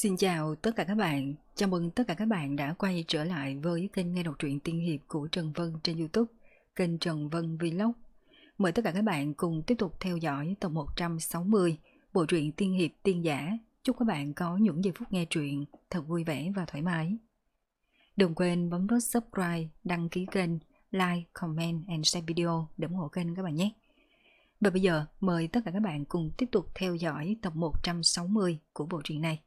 Xin chào tất cả các bạn, chào mừng tất cả các bạn đã quay trở lại với kênh nghe đọc truyện tiên hiệp của Trần Vân trên YouTube, kênh Trần Vân Vlog. Mời tất cả các bạn cùng tiếp tục theo dõi tập 160 bộ truyện tiên hiệp tiên giả. Chúc các bạn có những giây phút nghe truyện thật vui vẻ và thoải mái. Đừng quên bấm nút subscribe, đăng ký kênh, like, comment and share video để ủng hộ kênh các bạn nhé. Và bây giờ mời tất cả các bạn cùng tiếp tục theo dõi tập 160 của bộ truyện này.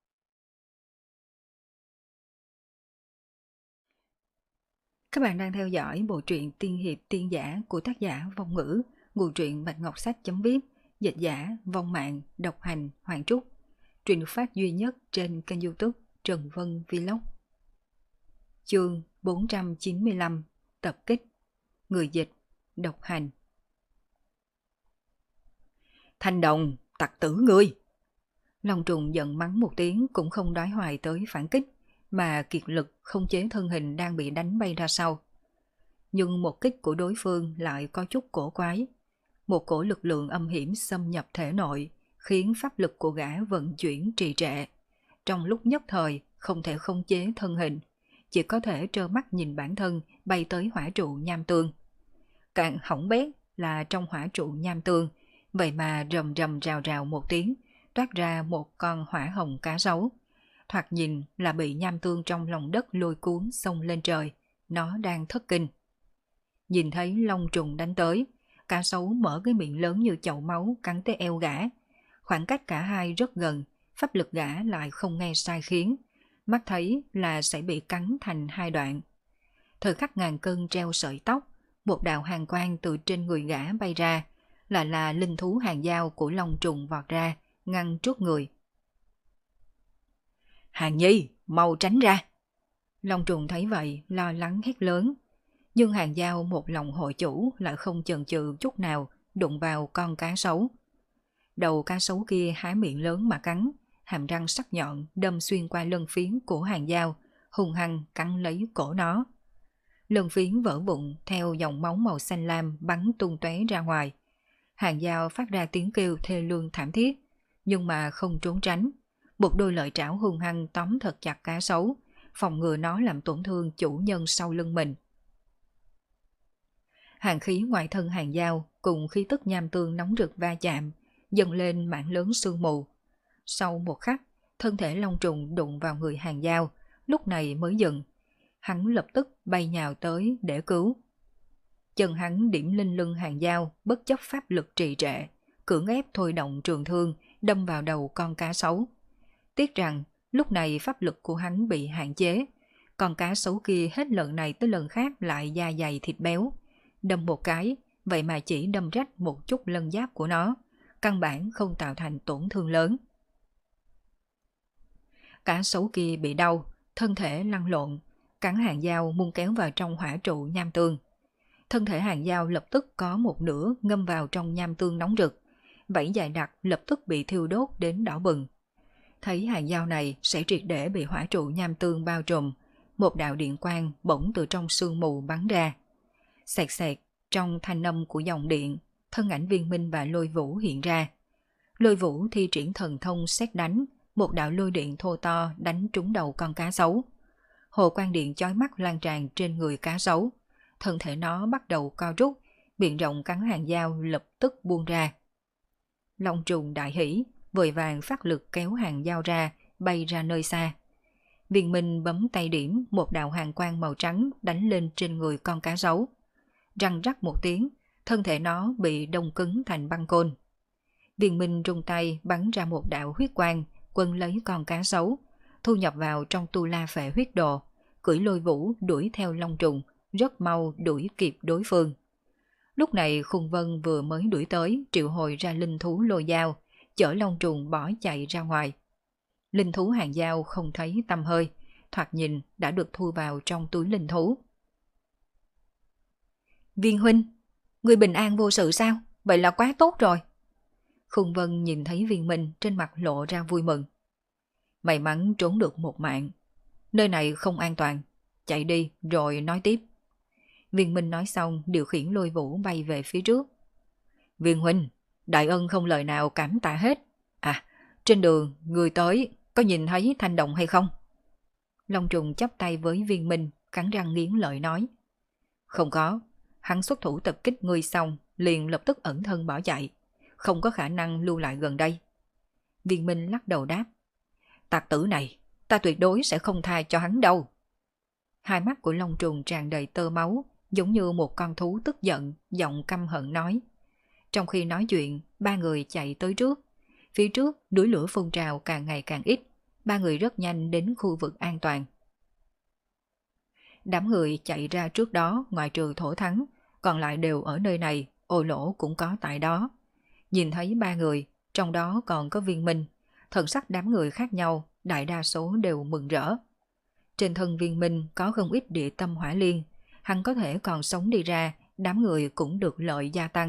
Các bạn đang theo dõi bộ truyện tiên hiệp tiên giả của tác giả Vong Ngữ, nguồn truyện Bạch Ngọc Sách.vip, dịch giả Vong Mạng, độc hành Hoàng Trúc. Truyện được phát duy nhất trên kênh YouTube Trần Vân Vlog. Chương 495, tập kích, người dịch, độc hành. Thanh Đồng, tặc tử ngươi! Long Trùng giận mắng một tiếng cũng không đói hoài tới phản kích, mà kiệt lực không chế thân hình đang bị đánh bay ra sau. Nhưng một kích của đối phương lại có chút cổ quái. Một cổ lực lượng âm hiểm xâm nhập thể nội, khiến pháp lực của gã vận chuyển trì trệ. Trong lúc nhất thời không thể khống chế thân hình, chỉ có thể trơ mắt nhìn bản thân bay tới hỏa trụ nham tương. Càng hỏng bét là trong hỏa trụ nham tương, vậy mà rầm rầm rào rào một tiếng, toát ra một con hỏa hồng cá sấu. Thoạt nhìn là bị nham tương trong lòng đất lôi cuốn xông lên trời, nó đang thất kinh. Nhìn thấy Long Trùng đánh tới, cá sấu mở cái miệng lớn như chậu máu cắn tới eo gã. Khoảng cách cả hai rất gần, pháp lực gã lại không nghe sai khiến, mắt thấy là sẽ bị cắn thành hai đoạn. Thời khắc ngàn cân treo sợi tóc, một đạo hàn quang từ trên người gã bay ra, là linh thú hàng dao của Long Trùng vọt ra, ngăn trước người. Hàng Nhi, mau tránh ra! Long Trùng thấy vậy, lo lắng hét lớn. Nhưng hàng dao một lòng hội chủ lại không chần chừ chút nào, đụng vào con cá sấu. Đầu cá sấu kia há miệng lớn mà cắn, hàm răng sắc nhọn đâm xuyên qua lân phiến của hàng dao, hung hăng cắn lấy cổ nó. Lân phiến vỡ vụn theo dòng máu màu xanh lam bắn tung tóe ra ngoài. Hàng dao phát ra tiếng kêu thê lương thảm thiết, nhưng mà không trốn tránh. Một đôi lợi trảo hung hăng tóm thật chặt cá sấu, phòng ngừa nó làm tổn thương chủ nhân sau lưng mình. Hàng khí ngoài thân hàng dao cùng khí tức nham tương nóng rực va chạm, dâng lên mảng lớn sương mù. Sau một khắc, thân thể Long Trùng đụng vào người hàng dao, lúc này mới dừng. Hắn lập tức bay nhào tới để cứu. Chân hắn điểm lên lưng hàng dao, bất chấp pháp lực trì trệ, cưỡng ép thôi động trường thương, đâm vào đầu con cá sấu. Tiếc rằng, lúc này pháp lực của hắn bị hạn chế, con cá sấu kia hết lần này tới lần khác lại da dày thịt béo. Đâm một cái, vậy mà chỉ đâm rách một chút lân giáp của nó, căn bản không tạo thành tổn thương lớn. Cá sấu kia bị đau, thân thể lăn lộn, cắn hàng dao muốn kéo vào trong hỏa trụ nham tương. Thân thể hàng dao lập tức có một nửa ngâm vào trong nham tương nóng rực, vảy dài đặc lập tức bị thiêu đốt đến đỏ bừng. Thấy hàng dao này sẽ triệt để bị hỏa trụ nham tương bao trùm, một đạo điện quang bỗng từ trong sương mù bắn ra. Xẹt xẹt, trong thanh âm của dòng điện, thân ảnh Viên Minh và Lôi Vũ hiện ra. Lôi Vũ thi triển thần thông sét đánh, một đạo lôi điện thô to đánh trúng đầu con cá sấu. Hồ quang điện chói mắt lan tràn trên người cá sấu, thân thể nó bắt đầu co rút, miệng rộng cắn hàng dao lập tức buông ra. Long Trùng đại hỉ, vội vàng phát lực kéo hàng dao ra, bay ra nơi xa. Viên Minh bấm tay điểm, một đạo hàn quang màu trắng đánh lên trên người con cá sấu. Răng rắc một tiếng, thân thể nó bị đông cứng thành băng côn. Viên Minh rung tay bắn ra một đạo huyết quang, quấn lấy con cá sấu, thu nhập vào trong tu la phệ huyết đồ, cưỡi Lôi Vũ đuổi theo Long Trùng, rất mau đuổi kịp đối phương. Lúc này Khung Vân vừa mới đuổi tới, triệu hồi ra linh thú lôi dao, chở Long Trùng bỏ chạy ra ngoài. Linh thú hàng dao không thấy tăm hơi, thoạt nhìn đã được thu vào trong túi linh thú. Viên huynh, người bình an vô sự sao? Vậy là quá tốt rồi. Khung Vân nhìn thấy Viên Minh trên mặt lộ ra vui mừng. May mắn trốn được một mạng. Nơi này không an toàn, chạy đi rồi nói tiếp. Viên Minh nói xong điều khiển Lôi Vũ bay về phía trước. Viên huynh, đại ân không lời nào cảm tạ hết. À, trên đường người tới có nhìn thấy Thanh Đồng hay không? Long trùng chắp tay với Viên Minh, cắn răng nghiến lợi nói. Không có, hắn xuất thủ tập kích ngươi xong, liền lập tức ẩn thân bỏ chạy, không có khả năng lưu lại gần đây. Viên Minh lắc đầu đáp. Tặc tử này, ta tuyệt đối sẽ không tha cho hắn đâu. Hai mắt của Long trùng tràn đầy tơ máu, giống như một con thú tức giận, giọng căm hận nói. Trong khi nói chuyện, ba người chạy tới trước. Phía trước, núi lửa phun trào càng ngày càng ít, ba người rất nhanh đến khu vực an toàn. Đám người chạy ra trước đó ngoài trừ Thổ Thắng, còn lại đều ở nơi này, Ô Lỗ cũng có tại đó. Nhìn thấy ba người, trong đó còn có Viên Minh, thần sắc đám người khác nhau, đại đa số đều mừng rỡ. Trên thân Viên Minh có không ít địa tâm hỏa liên, hắn có thể còn sống đi ra, đám người cũng được lợi gia tăng.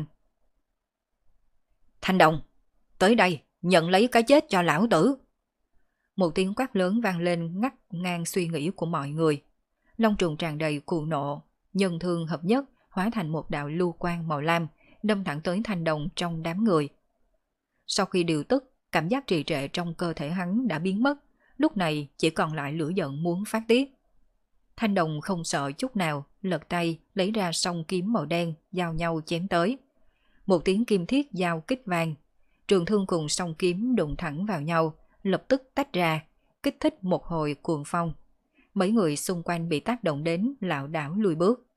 Thanh Đồng, tới đây, nhận lấy cái chết cho lão tử. Một tiếng quát lớn vang lên ngắt ngang suy nghĩ của mọi người. Long trùng tràn đầy cuồng nộ, nhân thương hợp nhất, hóa thành một đạo lưu quang màu lam, đâm thẳng tới Thanh Đồng trong đám người. Sau khi điều tức, cảm giác trì trệ trong cơ thể hắn đã biến mất, lúc này chỉ còn lại lửa giận muốn phát tiết. Thanh Đồng không sợ chút nào, lật tay lấy ra song kiếm màu đen, giao nhau chém tới. Một tiếng kim thiết giao kích vang, trường thương cùng song kiếm đụng thẳng vào nhau, lập tức tách ra, kích thích một hồi cuồng phong. Mấy người xung quanh bị tác động đến lảo đảo lùi bước.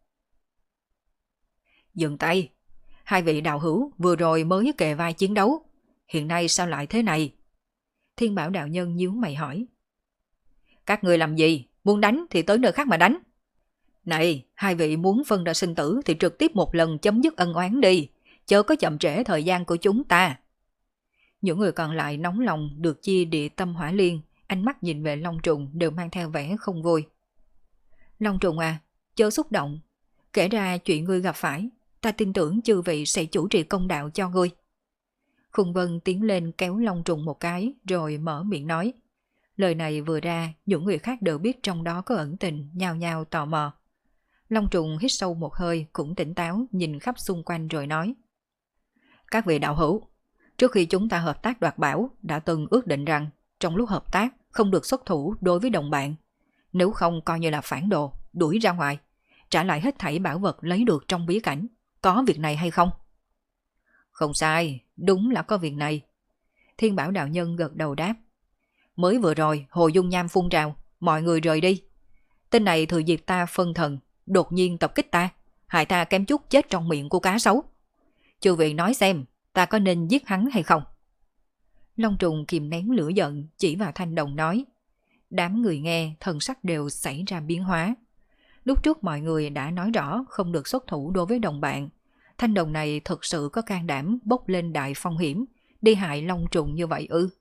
Dừng tay, hai vị đạo hữu vừa rồi mới kề vai chiến đấu, hiện nay sao lại thế này? Thiên Bảo đạo nhân nhíu mày hỏi. Các người làm gì? Muốn đánh thì tới nơi khác mà đánh. Này, hai vị muốn phân ra sinh tử thì trực tiếp một lần chấm dứt ân oán đi, chớ có chậm trễ thời gian của chúng ta. Những người còn lại nóng lòng được chia địa tâm hỏa liên, ánh mắt nhìn về Long trùng đều mang theo vẻ không vui. Long trùng à, chớ xúc động, kể ra chuyện ngươi gặp phải, ta tin tưởng chư vị sẽ chủ trì công đạo cho ngươi. Khung Vân tiến lên kéo Long trùng một cái rồi mở miệng nói. Lời này vừa ra, những người khác đều biết trong đó có ẩn tình, nhao nhao tò mò. Long trùng hít sâu một hơi cũng tỉnh táo nhìn khắp xung quanh rồi nói. Các vị đạo hữu, trước khi chúng ta hợp tác đoạt bảo đã từng ước định rằng trong lúc hợp tác không được xuất thủ đối với đồng bạn. Nếu không coi như là phản đồ, đuổi ra ngoài, trả lại hết thảy bảo vật lấy được trong bí cảnh. Có việc này hay không? Không sai, đúng là có việc này. Thiên Bảo đạo nhân gật đầu đáp. Mới vừa rồi hồ dung nham phun trào, mọi người rời đi. Tên này thừa dịp ta phân thần, đột nhiên tập kích ta, hại ta kém chút chết trong miệng của cá sấu. Chư vị nói xem, ta có nên giết hắn hay không? Long trùng kìm nén lửa giận, chỉ vào Thanh Đồng nói. Đám người nghe thần sắc đều xảy ra biến hóa. Lúc trước mọi người đã nói rõ không được xuất thủ đối với đồng bạn. Thanh Đồng này thực sự có can đảm bốc lên đại phong hiểm, đi hại Long trùng như vậy ư?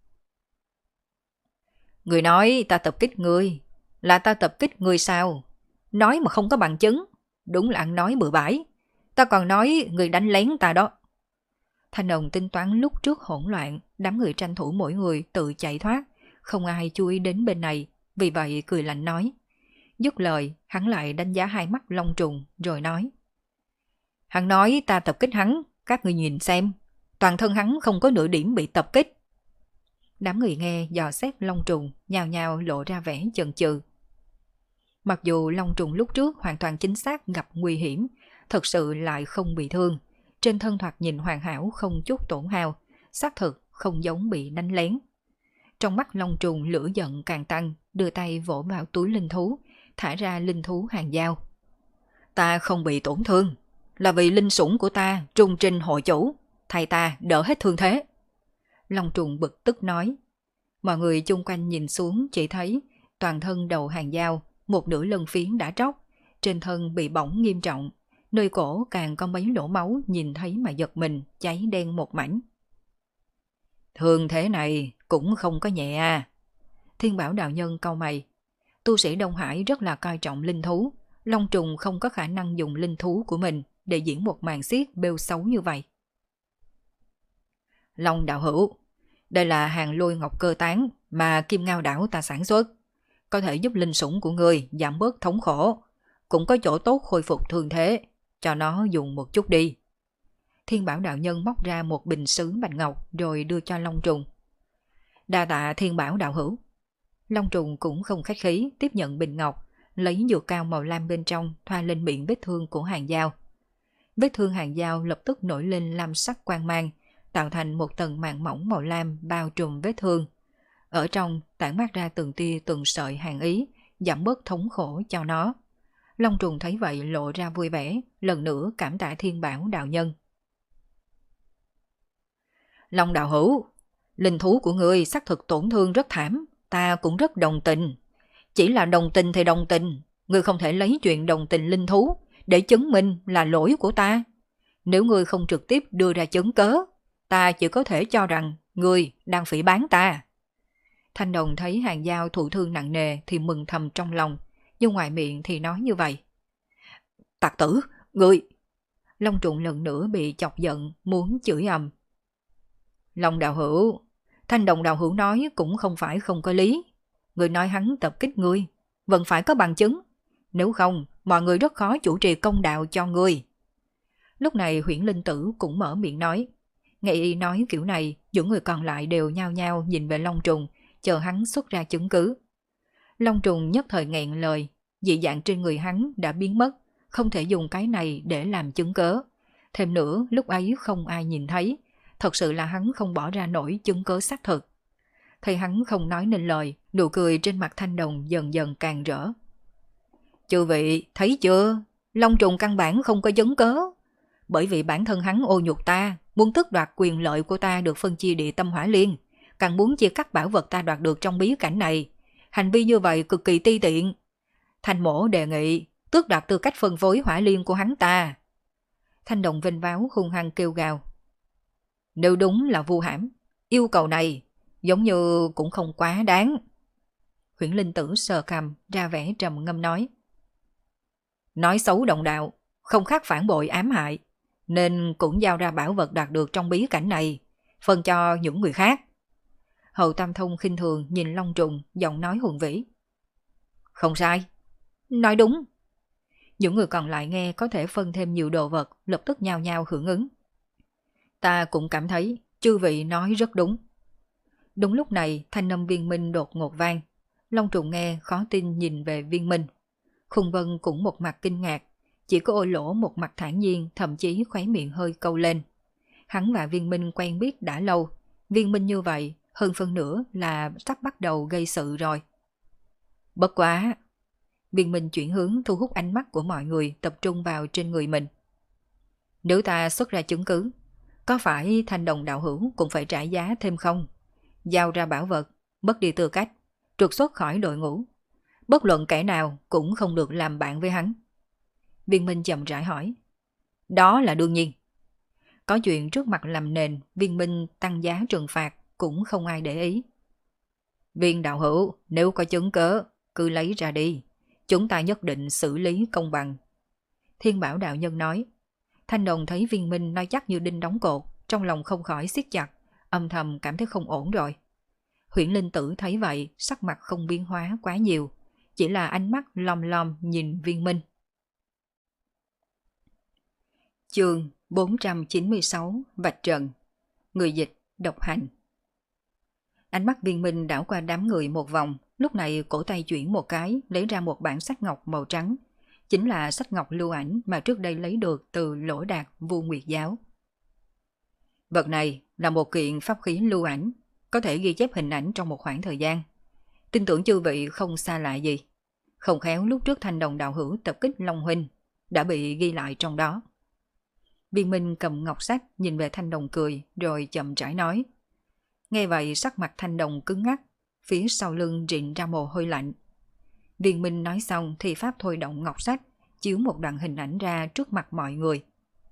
Người nói ta tập kích ngươi, là ta tập kích ngươi sao? Nói mà không có bằng chứng, đúng là ăn nói bừa bãi. Ta còn nói người đánh lén ta đó. Thanh Đồng tính toán lúc trước hỗn loạn, đám người tranh thủ mỗi người tự chạy thoát, không ai chú ý đến bên này, vì vậy cười lạnh nói. Dứt lời, hắn lại đánh giá hai mắt Long trùng, rồi nói. Hắn nói ta tập kích hắn, các người nhìn xem, toàn thân hắn không có nửa điểm bị tập kích. Đám người nghe dò xét Long trùng, nhào nhào lộ ra vẻ chần chừ. Mặc dù Long trùng lúc trước hoàn toàn chính xác gặp nguy hiểm, thật sự lại không bị thương. Trên thân thoạt nhìn hoàn hảo không chút tổn hao, xác thực không giống bị đánh lén. Trong mắt Long trùng lửa giận càng tăng, đưa tay vỗ vào túi linh thú, thả ra linh thú hàng dao. Ta không bị tổn thương, là vì linh sủng của ta trung trinh hội chủ, thay ta đỡ hết thương thế. Long trùng bực tức nói. Mọi người chung quanh nhìn xuống chỉ thấy toàn thân đầu hàng dao, một nửa lân phiến đã tróc, trên thân bị bỏng nghiêm trọng, nơi cổ càng có mấy lỗ máu nhìn thấy mà giật mình, cháy đen một mảnh. Thương thế này cũng không có nhẹ à. Thiên Bảo đạo nhân cau mày. Tu sĩ Đông Hải rất là coi trọng linh thú, Long trùng không có khả năng dùng linh thú của mình để diễn một màn xiết bêu xấu như vậy. Long đạo hữu, đây là hàng lôi ngọc cơ tán mà Kim Ngao đảo ta sản xuất, có thể giúp linh sủng của người giảm bớt thống khổ, cũng có chỗ tốt khôi phục thương thế, cho nó dùng một chút đi. Thiên Bảo đạo nhân móc ra một bình sứ bạch ngọc rồi đưa cho Long trùng. Đa tạ Thiên Bảo đạo hữu. Long trùng cũng không khách khí tiếp nhận bình ngọc, lấy dược cao màu lam bên trong thoa lên miệng vết thương của Hàng Giao. Vết thương Hàng Giao lập tức nổi lên lam sắc quang mang, tạo thành một tầng màng mỏng màu lam bao trùm vết thương. Ở trong tản mát ra từng tia từng sợi hàn ý, giảm bớt thống khổ cho nó. Long trùng thấy vậy lộ ra vui vẻ, lần nữa cảm tạ Thiên Bảo đạo nhân. Long đạo hữu, linh thú của ngươi xác thực tổn thương rất thảm, ta cũng rất đồng tình. Chỉ là đồng tình thì đồng tình, ngươi không thể lấy chuyện đồng tình linh thú để chứng minh là lỗi của ta. Nếu ngươi không trực tiếp đưa ra chứng cớ, ta chỉ có thể cho rằng ngươi đang phỉ báng ta. Thanh Đồng thấy Hàng Giao thụ thương nặng nề thì mừng thầm trong lòng, nhưng ngoài miệng thì nói như vậy. Tặc tử, ngươi! Long trùng lần nữa bị chọc giận, muốn chửi ầm. Long đạo hữu, Thanh Đồng đạo hữu nói cũng không phải không có lý. Người nói hắn tập kích ngươi, vẫn phải có bằng chứng. Nếu không, mọi người rất khó chủ trì công đạo cho ngươi. Lúc này Huyễn Linh Tử cũng mở miệng nói. Nghe y nói kiểu này, những người còn lại đều nhao nhao nhìn về Long trùng, chờ hắn xuất ra chứng cứ. Long trùng nhất thời nghẹn lời, dị dạng trên người hắn đã biến mất, không thể dùng cái này để làm chứng cớ. Thêm nữa, lúc ấy không ai nhìn thấy, thật sự là hắn không bỏ ra nổi chứng cớ xác thực. Thấy hắn không nói nên lời, nụ cười trên mặt Thanh Đồng dần dần càng rỡ. Chư vị, thấy chưa? Long trùng căn bản không có chứng cớ. Bởi vì bản thân hắn ô nhục ta, muốn tước đoạt quyền lợi của ta được phân chia địa tâm hỏa liên, càng muốn chia cắt bảo vật ta đoạt được trong bí cảnh này. Hành vi như vậy cực kỳ ti tiện. Thanh mổ đề nghị tước đoạt tư cách phân phối hỏa liên của hắn ta. Thanh Đồng vênh váo hung hăng kêu gào. Nếu đúng là vu hãm, yêu cầu này giống như cũng không quá đáng. Huyễn Linh Tử sờ cằm ra vẻ trầm ngâm nói. Nói xấu đồng đạo, không khác phản bội ám hại, nên cũng giao ra bảo vật đạt được trong bí cảnh này, phân cho những người khác. Hầu Tam Thông khinh thường nhìn Long trùng, giọng nói hùng vĩ. Không sai, nói đúng. Những người còn lại nghe có thể phân thêm nhiều đồ vật, lập tức nhao nhao hưởng ứng. Ta cũng cảm thấy chư vị nói rất đúng. Đúng lúc này thanh âm Viên Minh đột ngột vang. Long trùng nghe khó tin nhìn về Viên Minh. Khung Vân cũng một mặt kinh ngạc, chỉ có Ô Lỗ một mặt thản nhiên, thậm chí khóe miệng hơi câu lên. Hắn và Viên Minh quen biết đã lâu, Viên Minh như vậy hơn phân nửa là sắp bắt đầu gây sự rồi. Bất quá! Viên Minh chuyển hướng thu hút ánh mắt của mọi người tập trung vào trên người mình. Nếu ta xuất ra chứng cứ, có phải Thanh Đồng đạo hữu cũng phải trả giá thêm không? Giao ra bảo vật, mất đi tư cách, trục xuất khỏi đội ngũ. Bất luận kẻ nào cũng không được làm bạn với hắn. Viên Minh chậm rãi hỏi. Đó là đương nhiên. Có chuyện trước mặt làm nền, Viên Minh tăng giá trừng phạt cũng không ai để ý. Viên đạo hữu, nếu có chứng cớ, cứ lấy ra đi. Chúng ta nhất định xử lý công bằng. Thiên Bảo đạo nhân nói. Thanh Đồng thấy Viên Minh nói chắc như đinh đóng cột, trong lòng không khỏi siết chặt, âm thầm cảm thấy không ổn rồi. Huyễn Linh Tử thấy vậy, sắc mặt không biến hóa quá nhiều, chỉ là ánh mắt lom lom nhìn Viên Minh. Chương 496 Vạch Trần. Người dịch Độc Hành. Ánh mắt Viên Minh đảo qua đám người một vòng, lúc này cổ tay chuyển một cái, lấy ra một bản sách ngọc màu trắng. Chính là sách ngọc lưu ảnh mà trước đây lấy được từ Lỗ Đạt Vu Nguyệt Giáo. Vật này là một kiện pháp khí lưu ảnh, có thể ghi chép hình ảnh trong một khoảng thời gian. Tin tưởng chư vị không xa lạ gì. Không khéo lúc trước Thanh Đồng đạo hữu tập kích Long Huynh đã bị ghi lại trong đó. Viên Minh cầm ngọc sách nhìn về Thanh Đồng cười rồi chậm rãi nói. Nghe vậy sắc mặt Thanh Đồng cứng ngắc, phía sau lưng rịn ra mồ hôi lạnh. Viên Minh nói xong thì pháp thôi động ngọc sách, chiếu một đoạn hình ảnh ra trước mặt mọi người.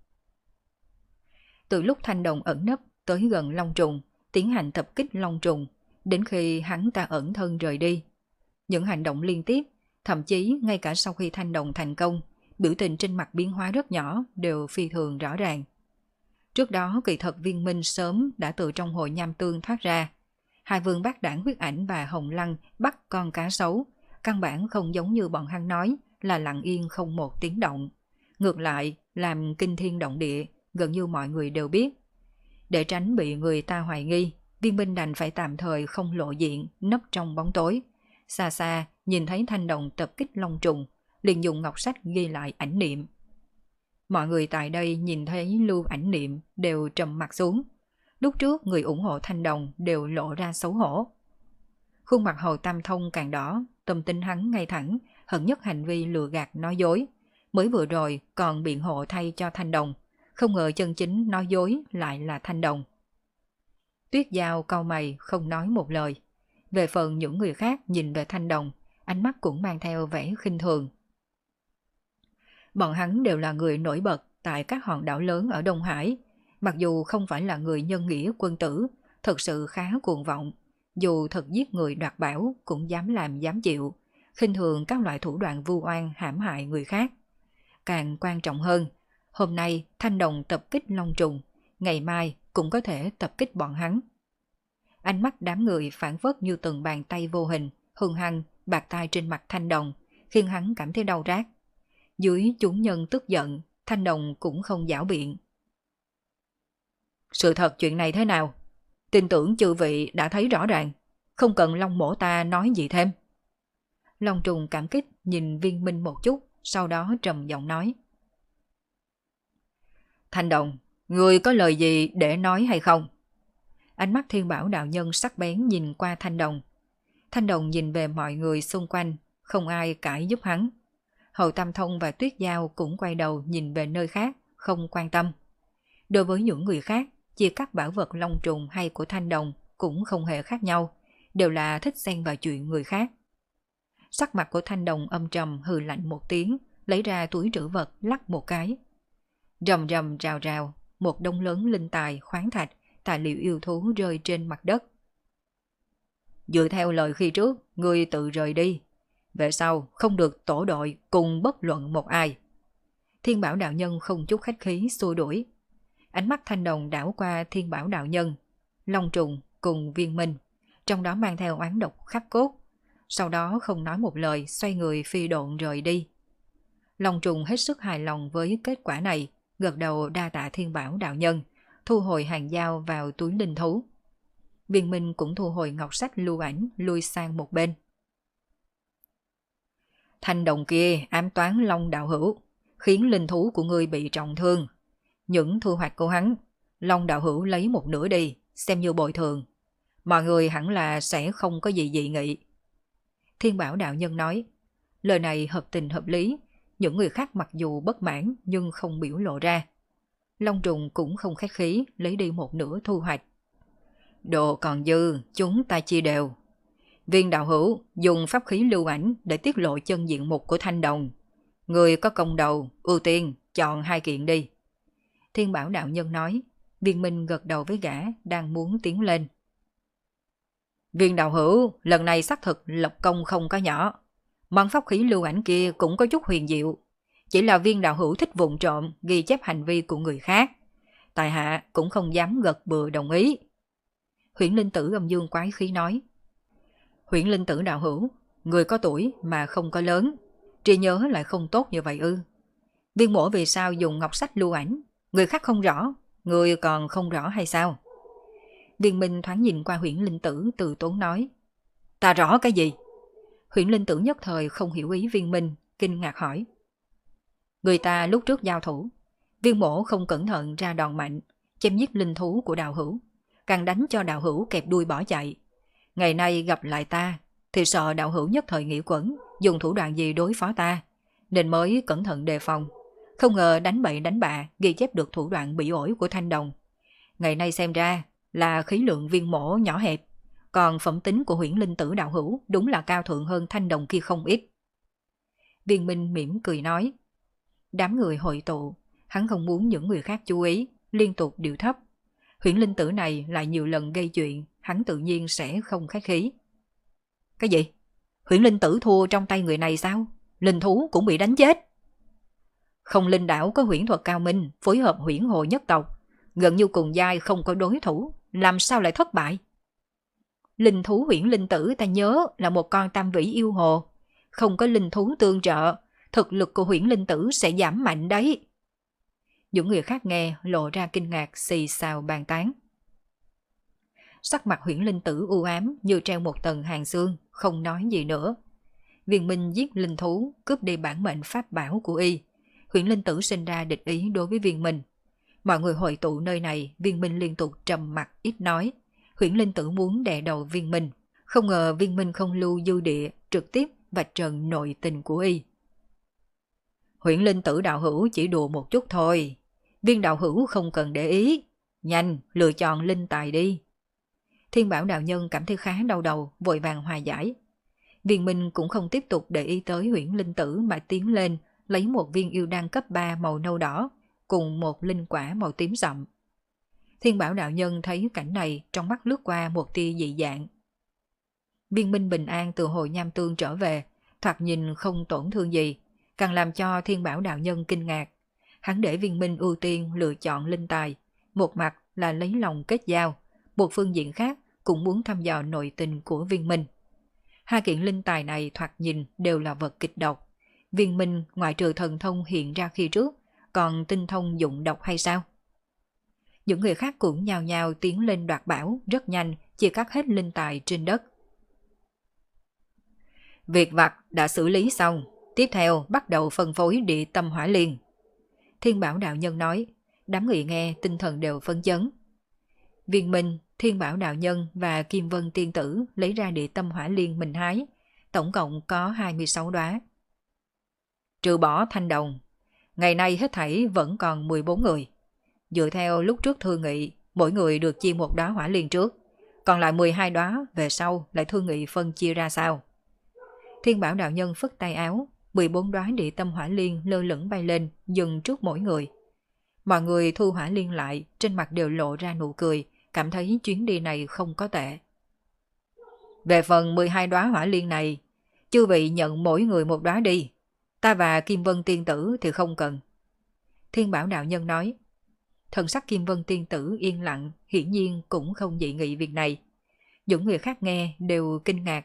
Từ lúc Thanh Đồng ẩn nấp tới gần Long trùng, tiến hành tập kích Long trùng, đến khi hắn ta ẩn thân rời đi. Những hành động liên tiếp, thậm chí ngay cả sau khi Thanh Đồng thành công, biểu tình trên mặt biến hóa rất nhỏ đều phi thường rõ ràng. Trước đó kỳ thật Viên Minh sớm đã từ trong hội nham tương thoát ra. Hai vương bát đảng huyết ảnh và Hồng Lăng bắt con cá sấu, căn bản không giống như bọn hắn nói là lặng yên không một tiếng động. Ngược lại, làm kinh thiên động địa, gần như mọi người đều biết. Để tránh bị người ta hoài nghi, Viên Minh đành phải tạm thời không lộ diện, nấp trong bóng tối. Xa xa nhìn thấy Thanh Đồng tập kích Long Trùng, liền dùng ngọc sách ghi lại ảnh niệm. Mọi người tại đây nhìn thấy lưu ảnh niệm đều trầm mặt xuống. Lúc trước người ủng hộ Thanh Đồng đều lộ ra xấu hổ. Khuôn mặt Hồ Tam Thông càng đỏ, tâm tính hắn ngay thẳng, hận nhất hành vi lừa gạt nói dối. Mới vừa rồi còn biện hộ thay cho Thanh Đồng, không ngờ chân chính nói dối lại là Thanh Đồng. Tuyết Giao cau mày không nói một lời. Về phần những người khác nhìn về Thanh Đồng, ánh mắt cũng mang theo vẻ khinh thường. Bọn hắn đều là người nổi bật tại các hòn đảo lớn ở Đông Hải. Mặc dù không phải là người nhân nghĩa quân tử, thật sự khá cuồng vọng. Dù thật giết người đoạt bảo cũng dám làm dám chịu, khinh thường các loại thủ đoạn vu oan hãm hại người khác. Càng quan trọng hơn, hôm nay Thanh Đồng tập kích Long Trùng, ngày mai cũng có thể tập kích bọn hắn. Ánh mắt đám người phản phất như từng bàn tay vô hình, hung hăng bạt tai trên mặt Thanh Đồng, khiến hắn cảm thấy đau rát. Dưới chúng nhân tức giận, Thanh Đồng cũng không giảo biện. Sự thật chuyện này thế nào? Tin tưởng chư vị đã thấy rõ ràng, không cần Long mổ ta nói gì thêm. Long Trùng cảm kích nhìn Viên Minh một chút, sau đó trầm giọng nói. Thanh Đồng, người có lời gì để nói hay không? Ánh mắt Thiên Bảo đạo nhân sắc bén nhìn qua Thanh Đồng. Thanh Đồng nhìn về mọi người xung quanh, không ai cãi giúp hắn. Hầu Tam Thông và Tuyết Giao cũng quay đầu nhìn về nơi khác, không quan tâm. Đối với những người khác, chia cắt bảo vật Long Trùng hay của Thanh Đồng cũng không hề khác nhau, đều là thích xen vào chuyện người khác. Sắc mặt của Thanh Đồng âm trầm hừ lạnh một tiếng, lấy ra túi trữ vật lắc một cái. Rầm rầm rào rào, một đống lớn linh tài, khoáng thạch, tài liệu yêu thú rơi trên mặt đất. Dựa theo lời khi trước, ngươi tự rời đi. Về sau không được tổ đội cùng bất luận một ai. Thiên Bảo đạo nhân không chút khách khí xua đuổi. Ánh mắt Thanh Đồng đảo qua Thiên Bảo đạo nhân, Long Trùng cùng Viên Minh, trong đó mang theo oán độc khắc cốt. Sau đó không nói một lời, xoay người phi độn rời đi. Long Trùng hết sức hài lòng với kết quả này, gật đầu đa tạ Thiên Bảo đạo nhân, thu hồi hàng dao vào túi linh thú. Viên Minh cũng thu hồi ngọc sách lưu ảnh, lui sang một bên. Thanh Đồng kia ám toán Long đạo hữu, khiến linh thú của ngươi bị trọng thương. Những thu hoạch của hắn, Long đạo hữu lấy một nửa đi, xem như bồi thường. Mọi người hẳn là sẽ không có gì dị nghị. Thiên Bảo đạo nhân nói, lời này hợp tình hợp lý, những người khác mặc dù bất mãn nhưng không biểu lộ ra. Long Trùng cũng không khách khí, lấy đi một nửa thu hoạch. Đồ còn dư, chúng ta chia đều. Viên đạo hữu dùng pháp khí lưu ảnh để tiết lộ chân diện mục của Thanh Đồng. Người có công đầu, ưu tiên, chọn 2 kiện đi. Thiên Bảo đạo nhân nói, Viên Minh gật đầu với gã, đang muốn tiến lên. Viên đạo hữu, lần này xác thực lập công không có nhỏ. Món pháp khí lưu ảnh kia cũng có chút huyền diệu. Chỉ là viên đạo hữu thích vụng trộm, ghi chép hành vi của người khác. Tại hạ cũng không dám gật bừa đồng ý. Huyễn Linh Tử âm dương quái khí nói. Huyễn Linh Tử đạo hữu, người có tuổi mà không có lớn, trí nhớ lại không tốt như vậy ư? Viên mổ vì sao dùng ngọc sách lưu ảnh, người khác không rõ, người còn không rõ hay sao? Viên Minh thoáng nhìn qua Huyễn Linh Tử từ tốn nói. Ta rõ cái gì? Huyễn Linh Tử nhất thời không hiểu ý Viên Minh, kinh ngạc hỏi. Người ta lúc trước giao thủ, Viên mổ không cẩn thận ra đòn mạnh, chém giết linh thú của đạo hữu, càng đánh cho đạo hữu kẹp đuôi bỏ chạy. Ngày nay gặp lại ta, thì sợ đạo hữu nhất thời nghĩ quẩn, dùng thủ đoạn gì đối phó ta, nên mới cẩn thận đề phòng. Không ngờ đánh bậy đánh bạ, ghi chép được thủ đoạn bị ổi của Thanh Đồng. Ngày nay xem ra là khí lượng Viên mổ nhỏ hẹp, còn phẩm tính của Huyễn Linh Tử đạo hữu đúng là cao thượng hơn Thanh Đồng kia không ít. Viên Minh mỉm cười nói. Đám người hội tụ, hắn không muốn những người khác chú ý, liên tục điều thấp. Huyễn Linh Tử này lại nhiều lần gây chuyện, hắn tự nhiên sẽ không khách khí. Cái gì? Huyễn Linh Tử thua trong tay người này sao? Linh thú cũng bị đánh chết. Không Linh đảo có huyễn thuật cao minh, phối hợp huyễn hồ nhất tộc, gần như cùng giai không có đối thủ, làm sao lại thất bại? Linh thú Huyễn Linh Tử ta nhớ là một con tam vĩ yêu hồ, không có linh thú tương trợ, thực lực của Huyễn Linh Tử sẽ giảm mạnh đấy. Những người khác nghe lộ ra kinh ngạc xì xào bàn tán. Sắc mặt Huyễn Linh Tử u ám như treo một tầng hàng xương, không nói gì nữa. Viên Minh giết linh thú, cướp đi bản mệnh pháp bảo của y. Huyễn Linh Tử sinh ra địch ý đối với Viên Minh. Mọi người hội tụ nơi này, Viên Minh liên tục trầm mặc ít nói. Huyễn Linh Tử muốn đè đầu Viên Minh. Không ngờ Viên Minh không lưu dư địa, trực tiếp vạch trần nội tình của y. Huyễn Linh Tử đạo hữu chỉ đùa một chút thôi. Viên đạo hữu không cần để ý. Nhanh, lựa chọn linh tài đi. Thiên Bảo đạo nhân cảm thấy khá đau đầu, vội vàng hòa giải. Viên Minh cũng không tiếp tục để ý tới Huyễn Linh Tử mà tiến lên, lấy một viên yêu đan cấp 3 màu nâu đỏ, cùng một linh quả màu tím sậm. Thiên Bảo đạo nhân thấy cảnh này, trong mắt lướt qua một tia dị dạng. Viên Minh bình an từ hồi nham tương trở về, thoạt nhìn không tổn thương gì, càng làm cho Thiên Bảo đạo nhân kinh ngạc. Hắn để Viên Minh ưu tiên lựa chọn linh tài, một mặt là lấy lòng kết giao, một phương diện khác cũng muốn thăm dò nội tình của Viên Minh. Hai kiện linh tài này thoạt nhìn đều là vật kịch độc. Viên Minh ngoại trừ thần thông hiện ra khi trước, còn tinh thông dụng độc hay sao? Những người khác cũng nhào nhào tiến lên đoạt bảo, rất nhanh chia cắt hết linh tài trên đất. Việc vặt đã xử lý xong, tiếp theo bắt đầu phân phối địa tâm hỏa liên. Thiên Bảo đạo nhân nói, đám người nghe tinh thần đều phấn chấn. Viên Minh, Thiên Bảo đạo nhân và Kim Vân tiên tử lấy ra địa tâm hỏa liên mình hái, tổng cộng có 26 đóa. Trừ bỏ Thanh Đồng, ngày nay hết thảy vẫn còn 14 người. Dựa theo lúc trước thương nghị, mỗi người được chia một đóa hỏa liên trước, còn lại 12 đóa về sau lại thương nghị phân chia ra sao. Thiên Bảo đạo nhân phất tay áo, 14 đóa địa tâm hỏa liên lơ lửng bay lên, dừng trước mỗi người. Mọi người thu hỏa liên lại, trên mặt đều lộ ra nụ cười, cảm thấy chuyến đi này không có tệ. Về phần 12 đóa hỏa liên này, chư vị nhận mỗi người một đóa đi, ta và Kim Vân tiên tử thì không cần. Thiên Bảo đạo nhân nói. Thần sắc Kim Vân tiên tử yên lặng, hiển nhiên cũng không dị nghị việc này. Những người khác nghe đều kinh ngạc.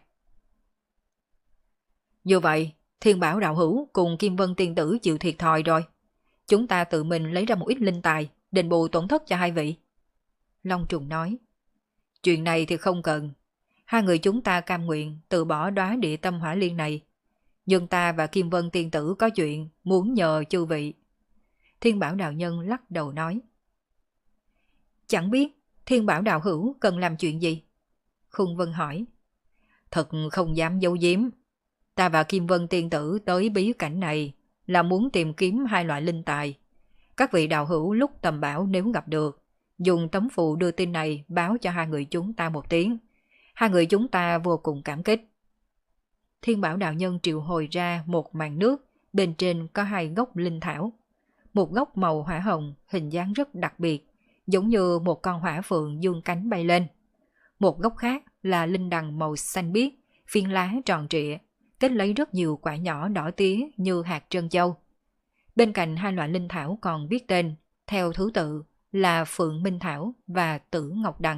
Như vậy, Thiên Bảo đạo hữu cùng Kim Vân tiên tử chịu thiệt thòi rồi. Chúng ta tự mình lấy ra một ít linh tài, đền bù tổn thất cho hai vị. Long Trùng nói. Chuyện này thì không cần. Hai người chúng ta cam nguyện từ bỏ đóa địa tâm hỏa liên này. Nhưng ta và Kim Vân tiên tử có chuyện muốn nhờ chư vị. Thiên Bảo đạo nhân lắc đầu nói. Chẳng biết Thiên Bảo đạo hữu cần làm chuyện gì? Khung Vân hỏi. Thật không dám giấu giếm. Ta và Kim Vân tiên tử tới bí cảnh này là muốn tìm kiếm hai loại linh tài. Các vị đạo hữu lúc tầm bảo nếu gặp được, dùng tấm phù đưa tin này báo cho hai người chúng ta một tiếng. Hai người chúng ta vô cùng cảm kích. Thiên Bảo đạo nhân triệu hồi ra một màn nước, bên trên có hai gốc linh thảo. Một gốc màu hỏa hồng, hình dáng rất đặc biệt, giống như một con hỏa phượng dương cánh bay lên. Một gốc khác là linh đằng màu xanh biếc, phiến lá tròn trịa, kết lấy rất nhiều quả nhỏ đỏ tía như hạt trân châu. Bên cạnh hai loại linh thảo còn viết tên, theo thứ tự là Phượng Minh Thảo và Tử Ngọc Đằng.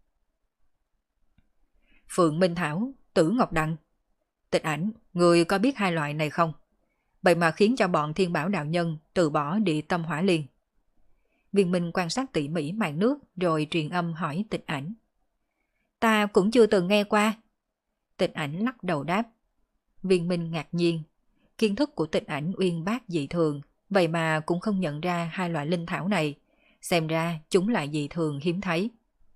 Phượng Minh Thảo, Tử Ngọc Đằng. Tịch Ảnh, người có biết hai loại này không? Vậy mà khiến cho bọn Thiên Bảo đạo nhân từ bỏ địa tâm hỏa liên. Viên Minh quan sát tỉ mỉ màn nước rồi truyền âm hỏi Tịch Ảnh. Ta cũng chưa từng nghe qua. Tịch Ảnh lắc đầu đáp. Viên Minh ngạc nhiên. Kiến thức của Tịch Ảnh uyên bác dị thường, vậy mà cũng không nhận ra hai loại linh thảo này. Xem ra chúng lại dị thường hiếm thấy.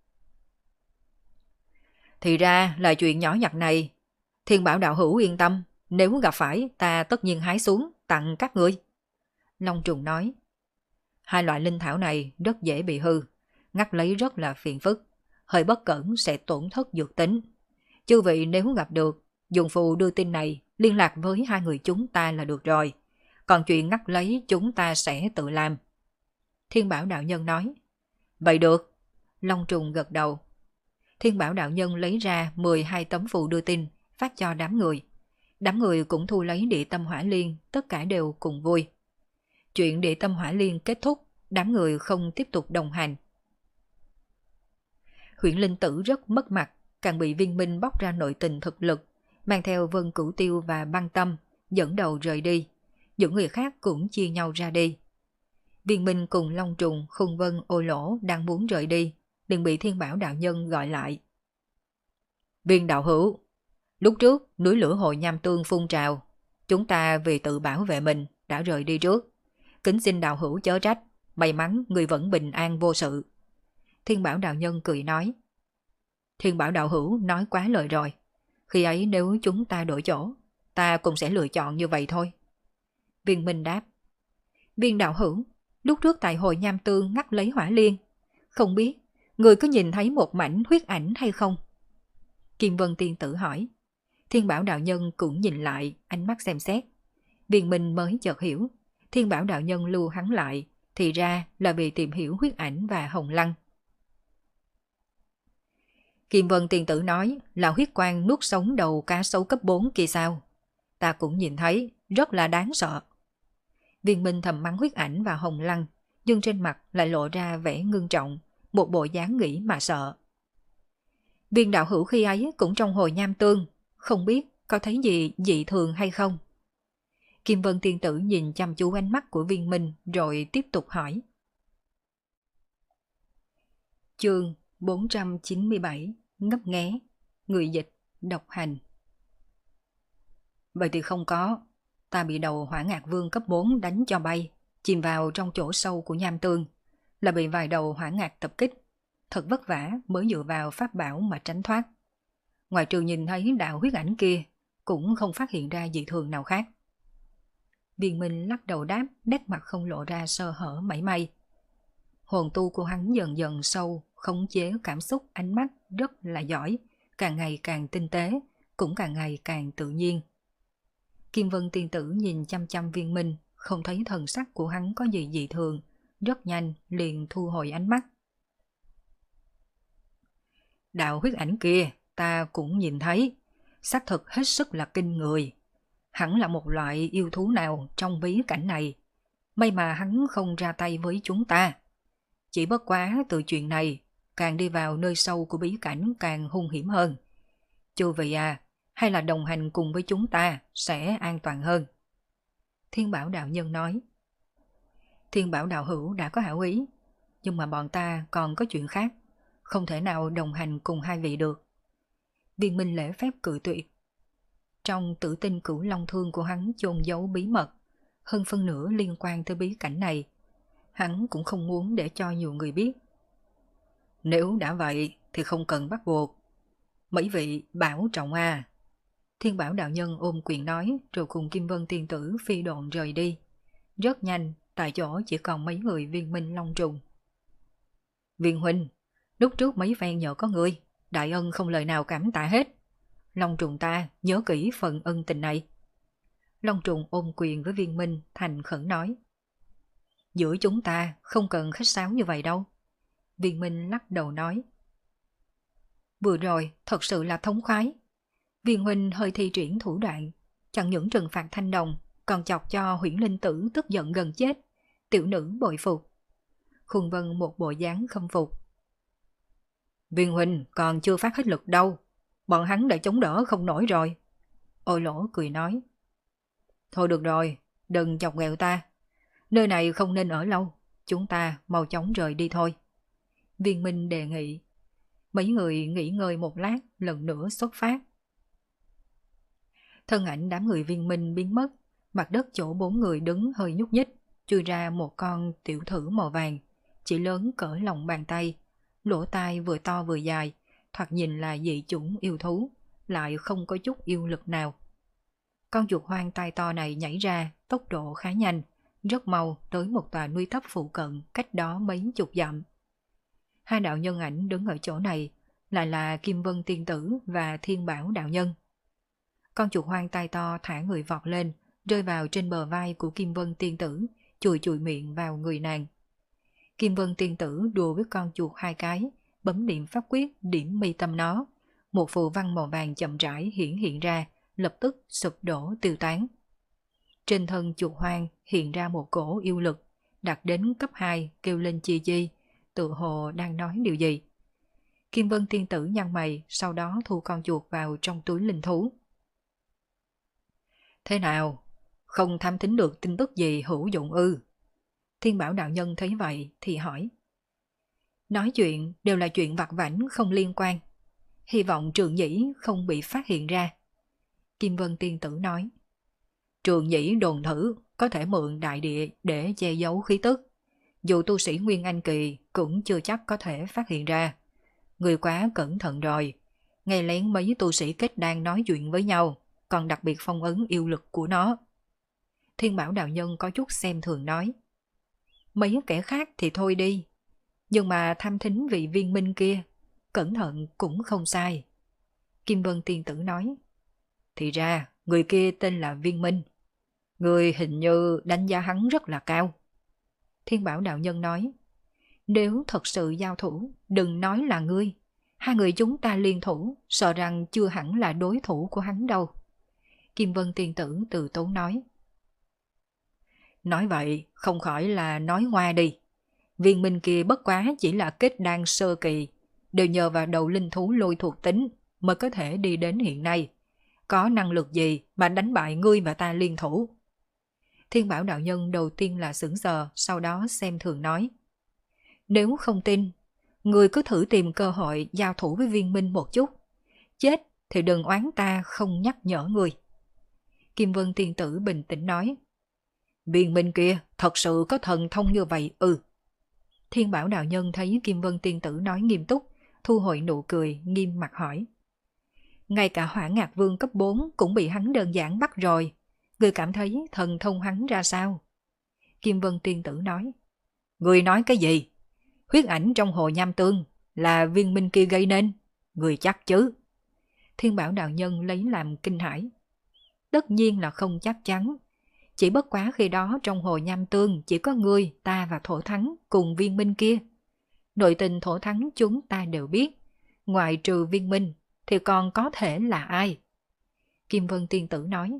Thì ra là chuyện nhỏ nhặt này. Thiên Bảo đạo hữu yên tâm, nếu gặp phải ta tất nhiên hái xuống tặng các ngươi. Long Trùng nói. Hai loại linh thảo này rất dễ bị hư, ngắt lấy rất là phiền phức, hơi bất cẩn sẽ tổn thất dược tính. Chư vị nếu gặp được, dùng phù đưa tin này liên lạc với hai người chúng ta là được rồi. Còn chuyện ngắt lấy chúng ta sẽ tự làm. Thiên Bảo đạo nhân nói. Vậy được. Long Trùng gật đầu. Thiên Bảo đạo nhân lấy ra 12 tấm phù đưa tin, phát cho đám người. Đám người cũng thu lấy địa tâm hỏa liên, tất cả đều cùng vui. Chuyện địa tâm hỏa liên kết thúc, đám người không tiếp tục đồng hành. Huyễn Linh Tử rất mất mặt, càng bị Viên Minh bóc ra nội tình thực lực, mang theo Vân Cửu Tiêu và Băng Tâm, dẫn đầu rời đi. Những người khác cũng chia nhau ra đi. Viên Minh cùng Long Trùng, Khung Vân, Ô Lỗ đang muốn rời đi, liền bị Thiên Bảo đạo nhân gọi lại. Viên đạo hữu, lúc trước núi lửa Hồ Nham Tương phun trào, chúng ta vì tự bảo vệ mình đã rời đi trước. Kính xin đạo hữu chớ trách, may mắn người vẫn bình an vô sự. Thiên Bảo đạo nhân cười nói. Thiên Bảo đạo hữu nói quá lời rồi. Khi ấy nếu chúng ta đổi chỗ, ta cũng sẽ lựa chọn như vậy thôi. Viên Minh đáp. Viên đạo hữu, lúc trước tại Hồ Nham Tương ngắt lấy hỏa liên, không biết người có nhìn thấy một mảnh huyết ảnh hay không? Kim Vân Tiên Tử hỏi. Thiên Bảo đạo nhân cũng nhìn lại, ánh mắt xem xét. Viên Minh mới chợt hiểu, Thiên Bảo đạo nhân lưu hắn lại, thì ra là vì tìm hiểu huyết ảnh và hồng lăng. Kim Vân Tiên Tử nói là huyết quang nuốt sống đầu cá sấu cấp 4 kia sao? Ta cũng nhìn thấy, rất là đáng sợ. Viên Minh thầm mắng huyết ảnh và hồng lăng, nhưng trên mặt lại lộ ra vẻ ngưng trọng, một bộ dáng nghĩ mà sợ. Viên đạo hữu khi ấy cũng trong Hồ Nham Tương, không biết có thấy gì dị thường hay không? Kim Vân Tiên Tử nhìn chăm chú ánh mắt của Viên Minh rồi tiếp tục hỏi. Chương 497 Ngấp nghé. Người dịch độc hành. Vậy thì không có. Ta bị đầu Hỏa Ngạc Vương cấp 4 đánh cho bay, chìm vào trong chỗ sâu của Nham Tương, là bị vài đầu hỏa ngạc tập kích. Thật vất vả mới dựa vào pháp bảo mà tránh thoát. Ngoài trừ nhìn thấy đạo huyết ảnh kia, cũng không phát hiện ra dị thường nào khác. Viên Minh lắc đầu đáp, nét mặt không lộ ra sơ hở mảy may. Hồn tu của hắn dần dần sâu, khống chế cảm xúc, ánh mắt rất là giỏi, càng ngày càng tinh tế, cũng càng ngày càng tự nhiên. Kim Vân Tiên Tử nhìn chăm chăm Viên Minh, không thấy thần sắc của hắn có gì dị thường, rất nhanh liền thu hồi ánh mắt. Đạo huyết ảnh kia ta cũng nhìn thấy, xác thực hết sức là kinh người. Hẳn là một loại yêu thú nào trong bí cảnh này. May mà hắn không ra tay với chúng ta. Chỉ bất quá từ chuyện này, càng đi vào nơi sâu của bí cảnh càng hung hiểm hơn. Chư vị à, hay là đồng hành cùng với chúng ta sẽ an toàn hơn. Thiên Bảo đạo nhân nói. Thiên Bảo đạo hữu đã có hảo ý, nhưng mà bọn ta còn có chuyện khác, không thể nào đồng hành cùng hai vị được. Viên Minh lễ phép cự tuyệt. Trong tử tinh Cửu Long Thương của hắn chôn giấu bí mật, hơn phân nửa liên quan tới bí cảnh này. Hắn cũng không muốn để cho nhiều người biết. Nếu đã vậy thì không cần bắt buộc. Mấy vị bảo trọng à. Thiên Bảo đạo nhân ôm quyền nói rồi cùng Kim Vân Tiên Tử phi độn rời đi. Rất nhanh, tại chỗ chỉ còn mấy người Viên Minh Long Trùng. Viên huynh, lúc trước mấy phen nhờ có người, đại ân không lời nào cảm tạ hết. Long Trùng ta nhớ kỹ phần ân tình này. Long Trùng ôm quyền với Viên Minh thành khẩn nói. Giữa chúng ta không cần khách sáo như vậy đâu. Viên Minh lắc đầu nói. Vừa rồi thật sự là thống khoái. Viên huynh hơi thi triển thủ đoạn, chẳng những trừng phạt Thanh Đồng, còn chọc cho Huyễn Linh Tử tức giận gần chết. Tiểu nữ bội phục. Khung Vân một bộ dáng khâm phục. Viên huynh còn chưa phát hết lực đâu, bọn hắn đã chống đỡ không nổi rồi. Ôi Lỗ cười nói. Thôi được rồi, đừng chọc ghẹo ta. Nơi này không nên ở lâu, chúng ta mau chóng rời đi thôi. Viên Minh đề nghị. Mấy người nghỉ ngơi một lát, lần nữa xuất phát. Thân ảnh đám người Viên Minh biến mất, mặt đất chỗ 4 người đứng hơi nhúc nhích, chui ra một con tiểu thử màu vàng, chỉ lớn cỡ lòng bàn tay, lỗ tai vừa to vừa dài, thoạt nhìn là dị chủng yêu thú, lại không có chút yêu lực nào. Con chuột hoang tai to này nhảy ra, tốc độ khá nhanh, rất mau tới một tòa núi thấp phụ cận, cách đó mấy chục dặm. Hai đạo nhân ảnh đứng ở chỗ này, lại là Kim Vân Tiên Tử và Thiên Bảo đạo nhân. Con chuột hoang tai to thả người vọt lên, rơi vào trên bờ vai của Kim Vân Tiên Tử, chùi chùi miệng vào người nàng. Kim Vân Tiên Tử đùa với con chuột 2 cái, bấm điểm pháp quyết điểm mi tâm nó. Một phù văn màu vàng chậm rãi hiện ra, lập tức sụp đổ tiêu tán. Trên thân chuột hoang hiện ra một cổ yêu lực, đạt đến cấp 2 kêu lên chi chi, tự hồ đang nói điều gì. Kim Vân Tiên Tử nhăn mày, sau đó thu con chuột vào trong túi linh thú. Thế nào? Không tham thính được tin tức gì hữu dụng ư? Thiên Bảo đạo nhân thấy vậy thì hỏi. Nói chuyện đều là chuyện vặt vãnh không liên quan. Hy vọng Trường Nhĩ không bị phát hiện ra. Kim Vân Tiên Tử nói. Trường Nhĩ đồn thử có thể mượn đại địa để che giấu khí tức. Dù tu sĩ Nguyên Anh Kỳ cũng chưa chắc có thể phát hiện ra. Người quá cẩn thận rồi. Nghe lén mấy tu sĩ kết đan nói chuyện với nhau, còn đặc biệt phong ấn yêu lực của nó. Thiên Bảo đạo nhân có chút xem thường nói. Mấy kẻ khác thì thôi đi. Nhưng mà tham thính vị viên minh kia, cẩn thận cũng không sai. Kim Vân Tiên Tử nói. Thì ra, người kia tên là Viên Minh. Người hình như đánh giá hắn rất là cao. Thiên Bảo đạo nhân nói. Nếu thật sự giao thủ, đừng nói là ngươi. Hai người chúng ta liên thủ, sợ rằng chưa hẳn là đối thủ của hắn đâu. Kim Vân Tiên Tử từ tốn nói. Nói vậy, không khỏi là nói ngoa đi. Viên Minh kia bất quá chỉ là kết đan sơ kỳ, đều nhờ vào đầu linh thú lôi thuộc tính mới có thể đi đến hiện nay. Có năng lực gì mà đánh bại ngươi và ta liên thủ? Thiên Bảo đạo nhân đầu tiên là sững sờ, sau đó xem thường nói. Nếu không tin, ngươi cứ thử tìm cơ hội giao thủ với Viên Minh một chút. Chết thì đừng oán ta không nhắc nhở ngươi. Kim Vân Tiên Tử bình tĩnh nói. Viên Minh kia thật sự có thần thông như vậy ư? Thiên Bảo đạo nhân thấy Kim Vân Tiên Tử nói nghiêm túc, thu hồi nụ cười, nghiêm mặt hỏi. Ngay cả Hỏa Ngạc Vương cấp 4 cũng bị hắn đơn giản bắt rồi. Người cảm thấy thần thông hắn ra sao? Kim Vân Tiên Tử nói. Người nói cái gì? Huyết ảnh trong hồ nham tương là Viên Minh kia gây nên. Người chắc chứ? Thiên Bảo đạo nhân lấy làm kinh hãi. Tất nhiên là không chắc chắn. Chỉ bất quá khi đó trong hồ nham tương chỉ có ngươi, ta và Thổ Thắng cùng Viên Minh kia. Nội tình Thổ Thắng chúng ta đều biết. Ngoài trừ Viên Minh thì còn có thể là ai? Kim Vân Tiên Tử nói.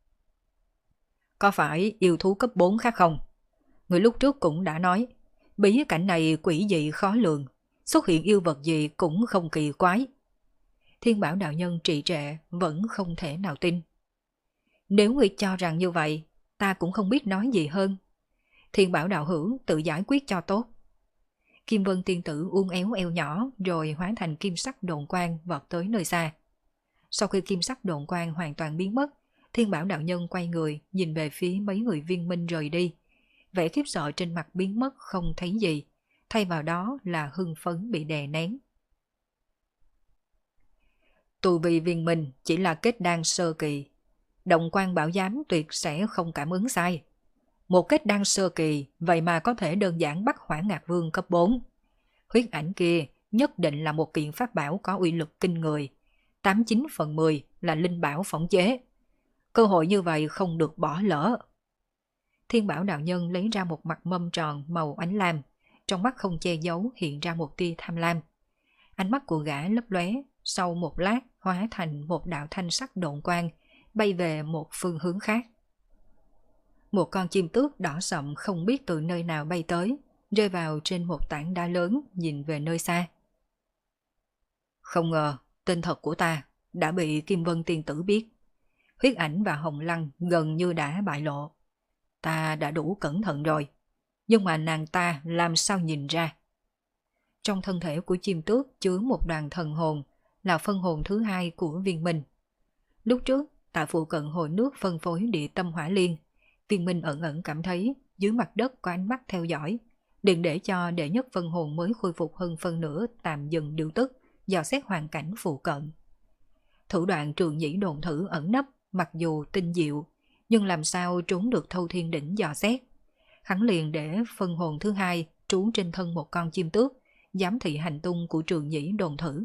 Có phải yêu thú cấp 4 khác không? Người lúc trước cũng đã nói, bí cảnh này quỷ dị khó lường, xuất hiện yêu vật gì cũng không kỳ quái. Thiên Bảo đạo nhân trì trệ vẫn không thể nào tin. Nếu người cho rằng như vậy, ta cũng không biết nói gì hơn. Thiên Bảo đạo hữu tự giải quyết cho tốt. Kim Vân Tiên Tử uốn éo eo nhỏ rồi hóa thành kim sắc độn quang vọt tới nơi xa. Sau khi kim sắc độn quang hoàn toàn biến mất, Thiên Bảo đạo nhân quay người nhìn về phía mấy người Viên Minh rời đi. Vẻ khiếp sợ trên mặt biến mất không thấy gì, thay vào đó là hưng phấn bị đè nén. Tu vi Viên Minh chỉ là kết đan sơ kỳ. Động quan bảo giám tuyệt sẽ không cảm ứng sai. Một kết đan sơ kỳ vậy mà có thể đơn giản bắt Hỏa Ngạc Vương cấp 4. Huyết ảnh kia nhất định là một kiện pháp bảo có uy lực kinh người. 89/10 là linh bảo phỏng chế. Cơ hội như vậy không được bỏ lỡ. Thiên Bảo đạo nhân lấy ra một mặt mâm tròn màu ánh lam, trong mắt không che giấu hiện ra một tia tham lam. Ánh mắt của gã lấp lóe, sau một lát hóa thành một đạo thanh sắc độn quang, bay về một phương hướng khác. Một con chim tước đỏ sậm không biết từ nơi nào bay tới, rơi vào trên một tảng đá lớn nhìn về nơi xa. Không ngờ, tên thật của ta đã bị Kim Vân Tiên Tử biết. Huyết ảnh và Hồng Lăng gần như đã bại lộ. Ta đã đủ cẩn thận rồi, nhưng mà nàng ta làm sao nhìn ra? Trong thân thể của chim tước chứa một đoàn thần hồn, là phân hồn thứ hai của Viên Minh. Lúc trước, tại phụ cận hồ nước phân phối địa tâm hỏa liên, Viên Minh ẩn ẩn cảm thấy dưới mặt đất có ánh mắt theo dõi, đừng để cho đệ nhất phân hồn mới khôi phục hơn phân nửa tạm dừng điều tức, dò xét hoàn cảnh phụ cận. Thủ đoạn Trường Nhĩ đồn thử ẩn nấp, mặc dù tinh diệu, nhưng làm sao trốn được Thâu Thiên Đỉnh dò xét. Hắn liền để phân hồn thứ hai trú trên thân một con chim tước, giám thị hành tung của Trường Nhĩ đồn thử.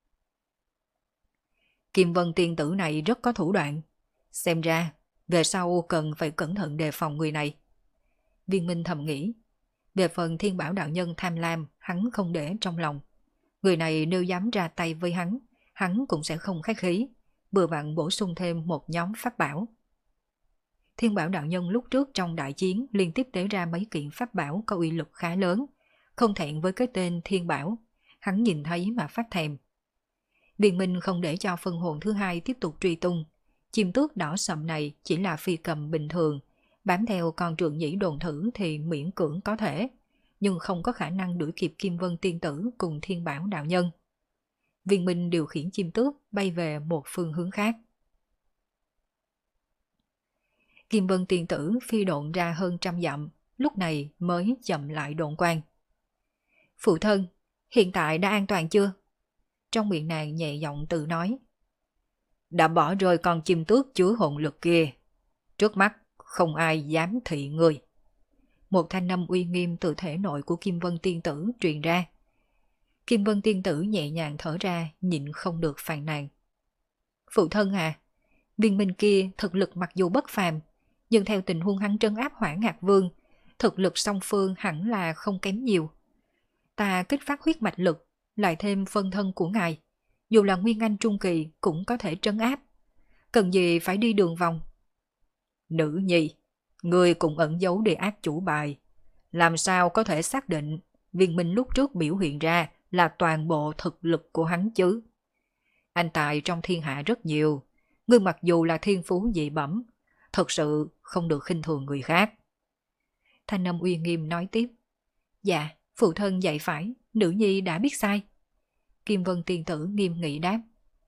Kim Vân Tiên Tử này rất có thủ đoạn. Xem ra, về sau cần phải cẩn thận đề phòng người này. Viên Minh thầm nghĩ. Về phần Thiên Bảo đạo nhân tham lam, hắn không để trong lòng. Người này nếu dám ra tay với hắn cũng sẽ không khách khí, vừa vặn bổ sung thêm một nhóm pháp bảo. Thiên Bảo đạo nhân lúc trước trong đại chiến liên tiếp tế ra mấy kiện pháp bảo có uy lực khá lớn, không thẹn với cái tên Thiên Bảo, hắn nhìn thấy mà phát thèm. Viên Minh không để cho phân hồn thứ hai tiếp tục truy tung. Chim tước đỏ sậm này chỉ là phi cầm bình thường, bám theo con Trường Nhĩ đồn thử thì miễn cưỡng có thể, nhưng không có khả năng đuổi kịp Kim Vân Tiên Tử cùng Thiên Bảo đạo nhân. Viên Minh điều khiển chim tước bay về một phương hướng khác. Kim Vân Tiên Tử phi độn ra hơn 100 dặm, lúc này mới chậm lại độn quang. Phụ thân, hiện tại đã an toàn chưa? Trong miệng nàng nhẹ giọng tự nói. Đã bỏ rơi con chim tước chứa hồn lực kia. Trước mắt không ai dám thị người. Một thanh âm uy nghiêm từ thể nội của Kim Vân Tiên Tử truyền ra. Kim Vân Tiên Tử nhẹ nhàng thở ra, nhịn không được phàn nàn. Phụ thân à, viên minh kia thực lực mặc dù bất phàm, nhưng theo tình huống hắn trấn áp Hỏa Ngạc Vương, thực lực song phương hẳn là không kém nhiều. Ta kích phát huyết mạch lực, lại thêm phân thân của ngài, dù là nguyên anh trung kỳ cũng có thể trấn áp. Cần gì phải đi đường vòng? Nữ nhi, ngươi cũng ẩn giấu đi ác chủ bài. Làm sao có thể xác định viên minh lúc trước biểu hiện ra là toàn bộ thực lực của hắn chứ? Anh tài trong thiên hạ rất nhiều, ngươi mặc dù là thiên phú dị bẩm, thật sự không được khinh thường người khác. Thanh âm uy nghiêm nói tiếp. Dạ, phụ thân dạy phải, nữ nhi đã biết sai. Kim Vân Tiên Tử nghiêm nghị đáp.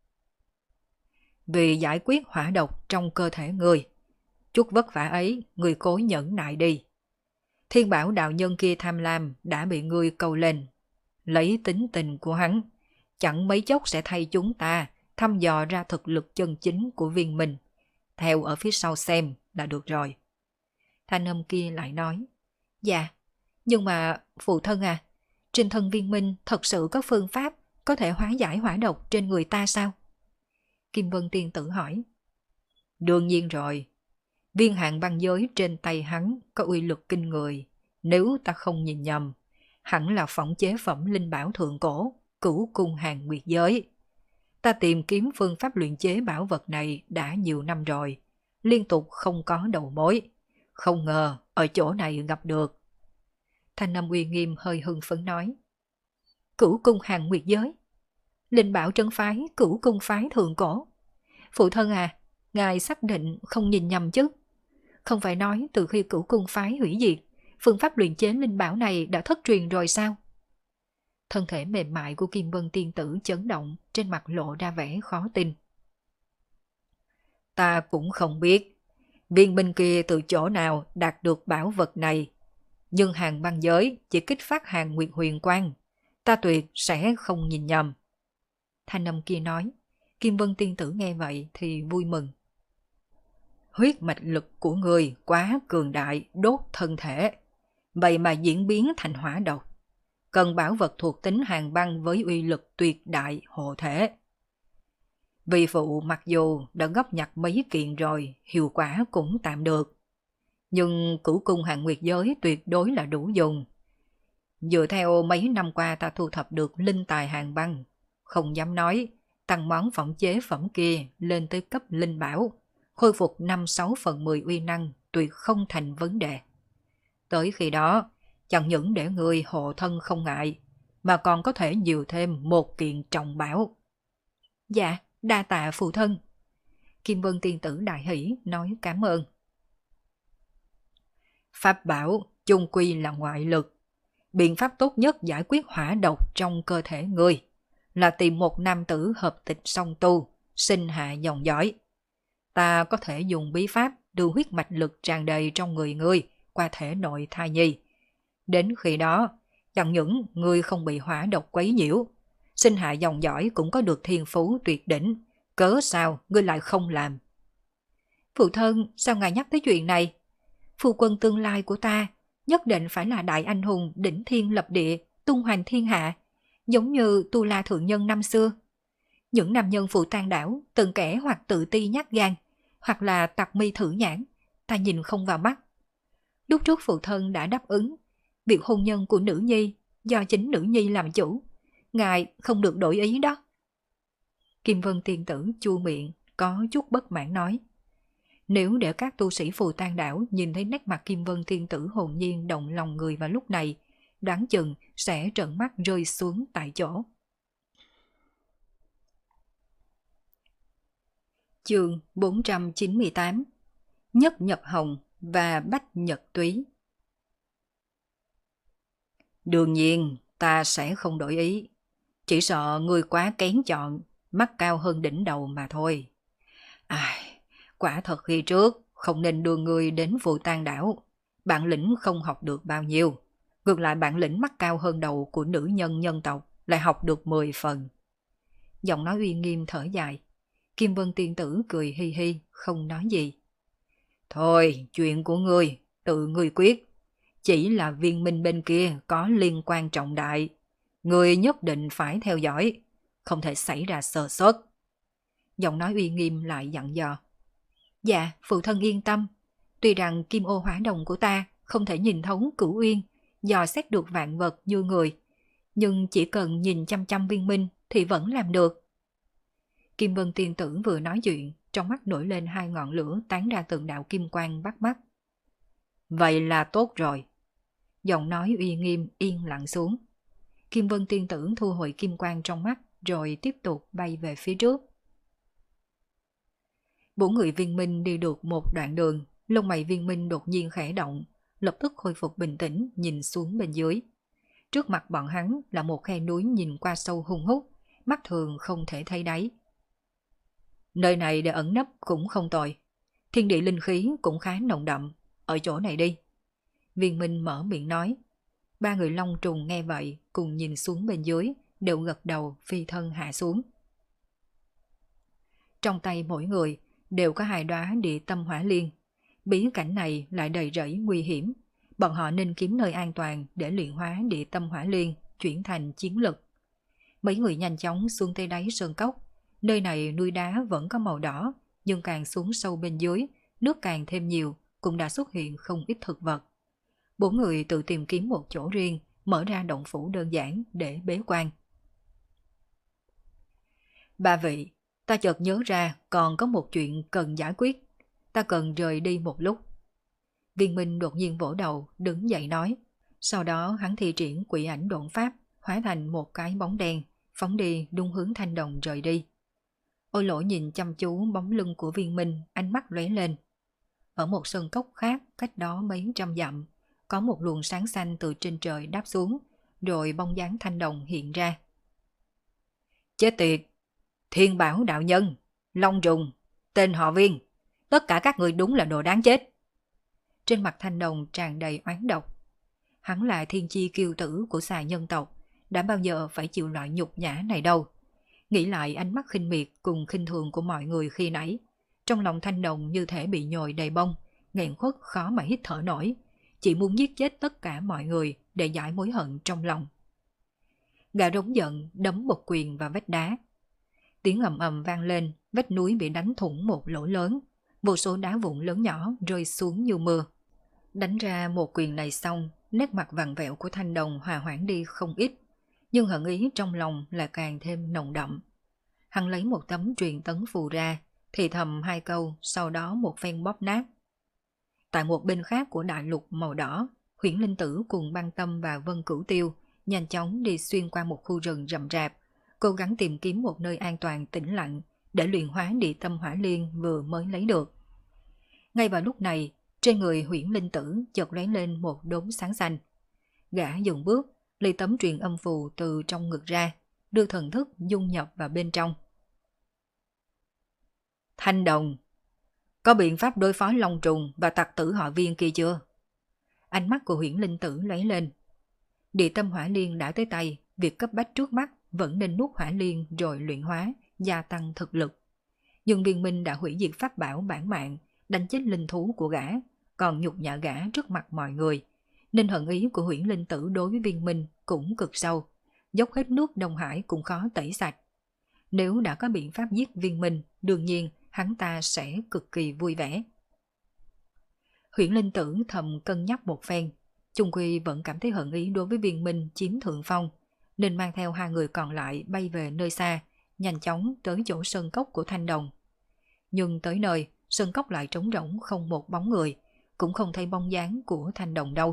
Vì giải quyết hỏa độc trong cơ thể người, chút vất vả ấy người cố nhẫn nại đi. Thiên Bảo đạo nhân kia tham lam đã bị ngươi câu lên. Lấy tính tình của hắn, chẳng mấy chốc sẽ thay chúng ta thăm dò ra thực lực chân chính của viên mình. Theo ở phía sau xem là được rồi. Thanh âm kia lại nói. Dạ, nhưng mà phụ thân à, trên thân viên minh thật sự có phương pháp có thể hóa giải hỏa độc trên người ta sao? Kim Vân Tiên Tử hỏi. Đương nhiên rồi. Viên hạn băng giới trên tay hắn có uy lực kinh người. Nếu ta không nhìn nhầm, hẳn là phỏng chế phẩm linh bảo thượng cổ, Cửu Cung Hàng Nguyệt Giới. Ta tìm kiếm phương pháp luyện chế bảo vật này đã nhiều năm rồi, liên tục không có đầu mối. Không ngờ ở chỗ này gặp được. Thanh Nam uy nghiêm hơi hưng phấn nói. Cửu Cung Hàng Nguyệt Giới, linh bảo trấn phái Cửu Cung phái thượng cổ. Phụ thân à, ngài xác định không nhìn nhầm chứ? Không phải nói từ khi Cửu Cung phái hủy diệt, phương pháp luyện chế linh bảo này đã thất truyền rồi sao? Thân thể mềm mại của Kim Vân Tiên Tử chấn động, trên mặt lộ ra vẻ khó tin. Ta cũng không biết viên binh kia từ chỗ nào đạt được bảo vật này, nhưng Hàng băng giới chỉ kích phát Hàng Nguyệt Huyền Quang, ta tuyệt sẽ không nhìn nhầm. Thanh âm kia nói. Kim Vân Tiên Tử nghe vậy thì vui mừng. Huyết mạch lực của người quá cường đại, đốt thân thể, vậy mà diễn biến thành hỏa độc. Cần bảo vật thuộc tính hàng băng với uy lực tuyệt đại hộ thể. Vị phụ mặc dù đã góp nhặt mấy kiện rồi, hiệu quả cũng tạm được. Nhưng Cửu Cung Hàng Nguyệt Giới tuyệt đối là đủ dùng. Dựa theo mấy năm qua ta thu thập được linh tài hàng băng, không dám nói tăng món phẩm chế phẩm kia lên tới cấp linh bảo, khôi phục 5-6/10 uy năng tuyệt không thành vấn đề. Tới khi đó, chẳng những để người hộ thân không ngại, mà còn có thể nhiều thêm một kiện trọng bảo. Dạ, đa tạ phụ thân. Kim Vân Tiên Tử đại hỷ nói cảm ơn. Pháp bảo chung quy là ngoại lực. Biện pháp tốt nhất giải quyết hỏa độc trong cơ thể người là tìm một nam tử hợp tịch song tu, sinh hạ dòng dõi. Ta có thể dùng bí pháp đưa huyết mạch lực tràn đầy trong người ngươi qua thể nội thai nhi. Đến khi đó, chẳng những ngươi không bị hỏa độc quấy nhiễu, sinh hạ dòng dõi cũng có được thiên phú tuyệt đỉnh, cớ sao ngươi lại không làm? Phụ thân, sao ngài nhắc tới chuyện này? Phu quân tương lai của ta nhất định phải là đại anh hùng đỉnh thiên lập địa, tung hoành thiên hạ, giống như Tu La thượng nhân năm xưa. Những nam nhân phụ tang đảo, từng kẻ hoặc tự ti nhát gan, hoặc là tặc mi thử nhãn, ta nhìn không vào mắt. Lúc trước phụ thân đã đáp ứng, việc hôn nhân của nữ nhi do chính nữ nhi làm chủ, ngài không được đổi ý đó. Kim Vân Tiên Tử chua miệng, có chút bất mãn nói. Nếu để các tu sĩ phù tang đảo nhìn thấy nét mặt Kim Vân Tiên Tử hồn nhiên động lòng người vào lúc này, đoán chừng sẽ trợn mắt rơi xuống tại chỗ. Chương 498 Nhất Nhập Hồng và Bách Nhật Túy. Đương nhiên, ta sẽ không đổi ý. Chỉ sợ ngươi quá kén chọn, mắt cao hơn đỉnh đầu mà thôi. Ai, quả thật khi trước, không nên đưa ngươi đến Phù Tang đảo. Bản lĩnh không học được bao nhiêu. Ngược lại bản lĩnh mắt cao hơn đầu của nữ nhân nhân tộc lại học được 10 phần. Giọng nói uy nghiêm thở dài. Kim Vân tiên tử cười hi hi, không nói gì. Thôi, chuyện của ngươi, tự ngươi quyết. Chỉ là viên minh bên kia có liên quan trọng đại. Ngươi nhất định phải theo dõi, không thể xảy ra sơ suất. Giọng nói uy nghiêm lại dặn dò. Dạ, phụ thân yên tâm. Tuy rằng kim ô hỏa đồng của ta không thể nhìn thấu cửu uyên, dò xét được vạn vật như người, nhưng chỉ cần nhìn chăm chăm viên minh thì vẫn làm được. Kim Vân tiên tử vừa nói chuyện, trong mắt nổi lên 2 ngọn lửa tán ra từng đạo kim quang bắt mắt. Vậy là tốt rồi. Giọng nói uy nghiêm yên lặng xuống. Kim Vân tiên tử thu hồi kim quang trong mắt rồi tiếp tục bay về phía trước. 4 người viên minh đi được một đoạn đường, lông mày viên minh đột nhiên khẽ động, lập tức khôi phục bình tĩnh nhìn xuống bên dưới. Trước mặt bọn hắn là một khe núi nhìn qua sâu hung hút, mắt thường không thể thấy đáy. Nơi này để ẩn nấp cũng không tồi, thiên địa linh khí cũng khá nồng đậm, ở chỗ này đi. Viên minh mở miệng nói. 3 người long trùng nghe vậy cùng nhìn xuống bên dưới, đều gật đầu phi thân hạ xuống. Trong tay mỗi người đều có 2 đóa địa tâm hỏa liên. Bí cảnh này lại đầy rẫy nguy hiểm, bọn họ nên kiếm nơi an toàn để luyện hóa địa tâm hỏa liên chuyển thành chiến lực. Mấy người nhanh chóng xuống tới đáy sơn cốc. Nơi này núi đá vẫn có màu đỏ, nhưng càng xuống sâu bên dưới, nước càng thêm nhiều, cũng đã xuất hiện không ít thực vật. 4 người tự tìm kiếm một chỗ riêng, mở ra động phủ đơn giản để bế quan. 3 vị, ta chợt nhớ ra còn có một chuyện cần giải quyết. Ta cần rời đi một lúc. Viên Minh đột nhiên vỗ đầu, đứng dậy nói. Sau đó hắn thi triển quỷ ảnh độn pháp, hóa thành một cái bóng đen, phóng đi đúng hướng Thanh Đồng rời đi. Ôi Lỗ nhìn chăm chú bóng lưng của Viên Minh, ánh mắt lóe lên. Ở một sân cốc khác, cách đó mấy trăm dặm, có một luồng sáng xanh từ trên trời đáp xuống, rồi bóng dáng Thanh Đồng hiện ra. Chết tiệt! Thiên Bảo đạo nhân, Long Trùng, tên họ Viên, tất cả các người đúng là đồ đáng chết. Trên mặt Thanh Đồng tràn đầy oán độc. Hắn là thiên chi kiêu tử của xà nhân tộc, đã bao giờ phải chịu loại nhục nhã này đâu. Nghĩ lại ánh mắt khinh miệt cùng khinh thường của mọi người khi nãy, trong lòng Thanh Đồng như thể bị nhồi đầy bông, nghẹn khuất khó mà hít thở nổi, chỉ muốn giết chết tất cả mọi người để giải mối hận trong lòng. Gã rống giận đấm một quyền vào vách đá. Tiếng ầm ầm vang lên, vách núi bị đánh thủng một lỗ lớn, vô số đá vụn lớn nhỏ rơi xuống như mưa. Đánh ra một quyền này xong, nét mặt vặn vẹo của Thanh Đồng hòa hoãn đi không ít, nhưng hận ý trong lòng là càng thêm nồng đậm. Hắn lấy một tấm truyền tấn phù ra, thì thầm 2 câu, sau đó một phen bóp nát. Tại một bên khác của đại lục màu đỏ, Huyễn Linh Tử cùng Băng Tâm và Vân Cửu Tiêu nhanh chóng đi xuyên qua một khu rừng rậm rạp, cố gắng tìm kiếm một nơi an toàn tĩnh lặng để luyện hóa địa tâm hỏa liên vừa mới lấy được. Ngay vào lúc này, trên người Huyễn Linh Tử chợt lóe lên một đốm sáng xanh. Gã dừng bước, lấy tấm truyền âm phù từ trong ngực ra, đưa thần thức dung nhập vào bên trong. Thanh Đồng, có biện pháp đối phó Long Trùng và tặc tử họ Viên kia chưa? Ánh mắt của Huyễn Linh Tử lóe lên. Địa tâm hỏa liên đã tới tay, việc cấp bách trước mắt vẫn nên nuốt hỏa liên rồi luyện hóa, gia tăng thực lực. Nhưng Viên Minh đã hủy diệt pháp bảo bản mạng, đánh chết linh thú của gã, còn nhục nhã gã trước mặt mọi người, nên hận ý của Huyễn Linh Tử đối với Viên Minh cũng cực sâu, dốc hết nước Đông Hải cũng khó tẩy sạch. Nếu đã có biện pháp giết Viên Minh, đương nhiên hắn ta sẽ cực kỳ vui vẻ. Huyễn Linh Tử thầm cân nhắc một phen, chung quy vẫn cảm thấy hận ý đối với Viên Minh chiếm thượng phong, nên mang theo 2 người còn lại bay về nơi xa, nhanh chóng tới chỗ sơn cốc của Thanh Đồng. Nhưng tới nơi, sơn cốc lại trống rỗng không một bóng người, cũng không thấy bóng dáng của Thanh Đồng đâu.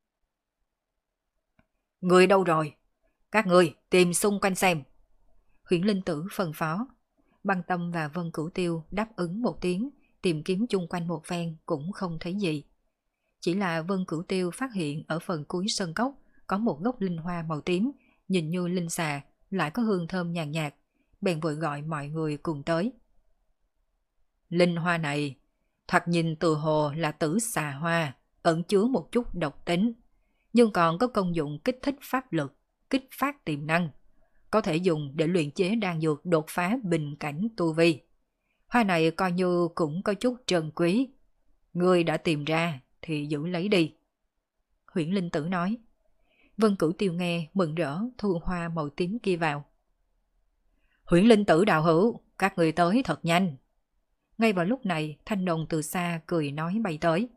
Người đâu rồi? Các người tìm xung quanh xem. Huyễn Linh Tử phân phó. Băng Tâm và Vân Cửu Tiêu đáp ứng một tiếng, tìm kiếm chung quanh một phen cũng không thấy gì. Chỉ là Vân Cửu Tiêu phát hiện ở phần cuối sân cốc có một gốc linh hoa màu tím, nhìn như linh xà, lại có hương thơm nhàn nhạt, bèn vội gọi mọi người cùng tới. Linh hoa này, thoạt nhìn từ hồ là tử xà hoa, ẩn chứa một chút độc tính, nhưng còn có công dụng kích thích pháp lực, kích phát tiềm năng, có thể dùng để luyện chế đan dược đột phá bình cảnh tu vi. Hoa này coi như cũng có chút trân quý, ngươi đã tìm ra thì giữ lấy đi. Huyễn Linh Tử nói. Vân Cửu Tiêu nghe mừng rỡ thu hoa màu tím kia vào. Huyễn Linh Tử đạo hữu, các người tới thật nhanh. Ngay vào lúc này, Thanh Đồng từ xa cười nói bay tới.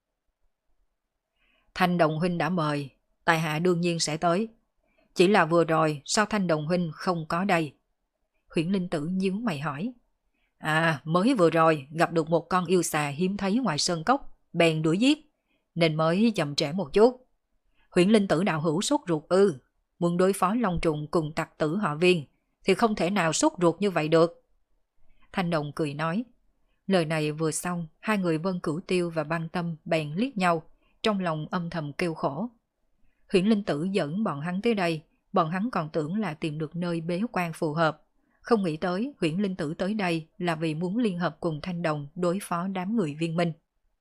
Thanh Đồng huynh đã mời, tại hạ đương nhiên sẽ tới. Chỉ là vừa rồi sao Thanh Đồng huynh không có đây? Huyễn Linh Tử nhíu mày hỏi. À, mới vừa rồi gặp được một con yêu xà hiếm thấy ngoài sơn cốc, bèn đuổi giết, nên mới chậm trễ một chút. Huyễn Linh Tử đạo hữu sốt ruột ư? Muốn đối phó Long Trùng cùng tặc tử họ Viên thì không thể nào sốt ruột như vậy được. Thanh Đồng cười nói. Lời này vừa xong, hai người Vân Cửu Tiêu và Băng Tâm bèn liếc nhau, trong lòng âm thầm kêu khổ. Huyễn Linh Tử dẫn bọn hắn tới đây, bọn hắn còn tưởng là tìm được nơi bế quan phù hợp. Không nghĩ tới Huyễn Linh Tử tới đây là vì muốn liên hợp cùng Thanh Đồng đối phó đám người Viên Minh.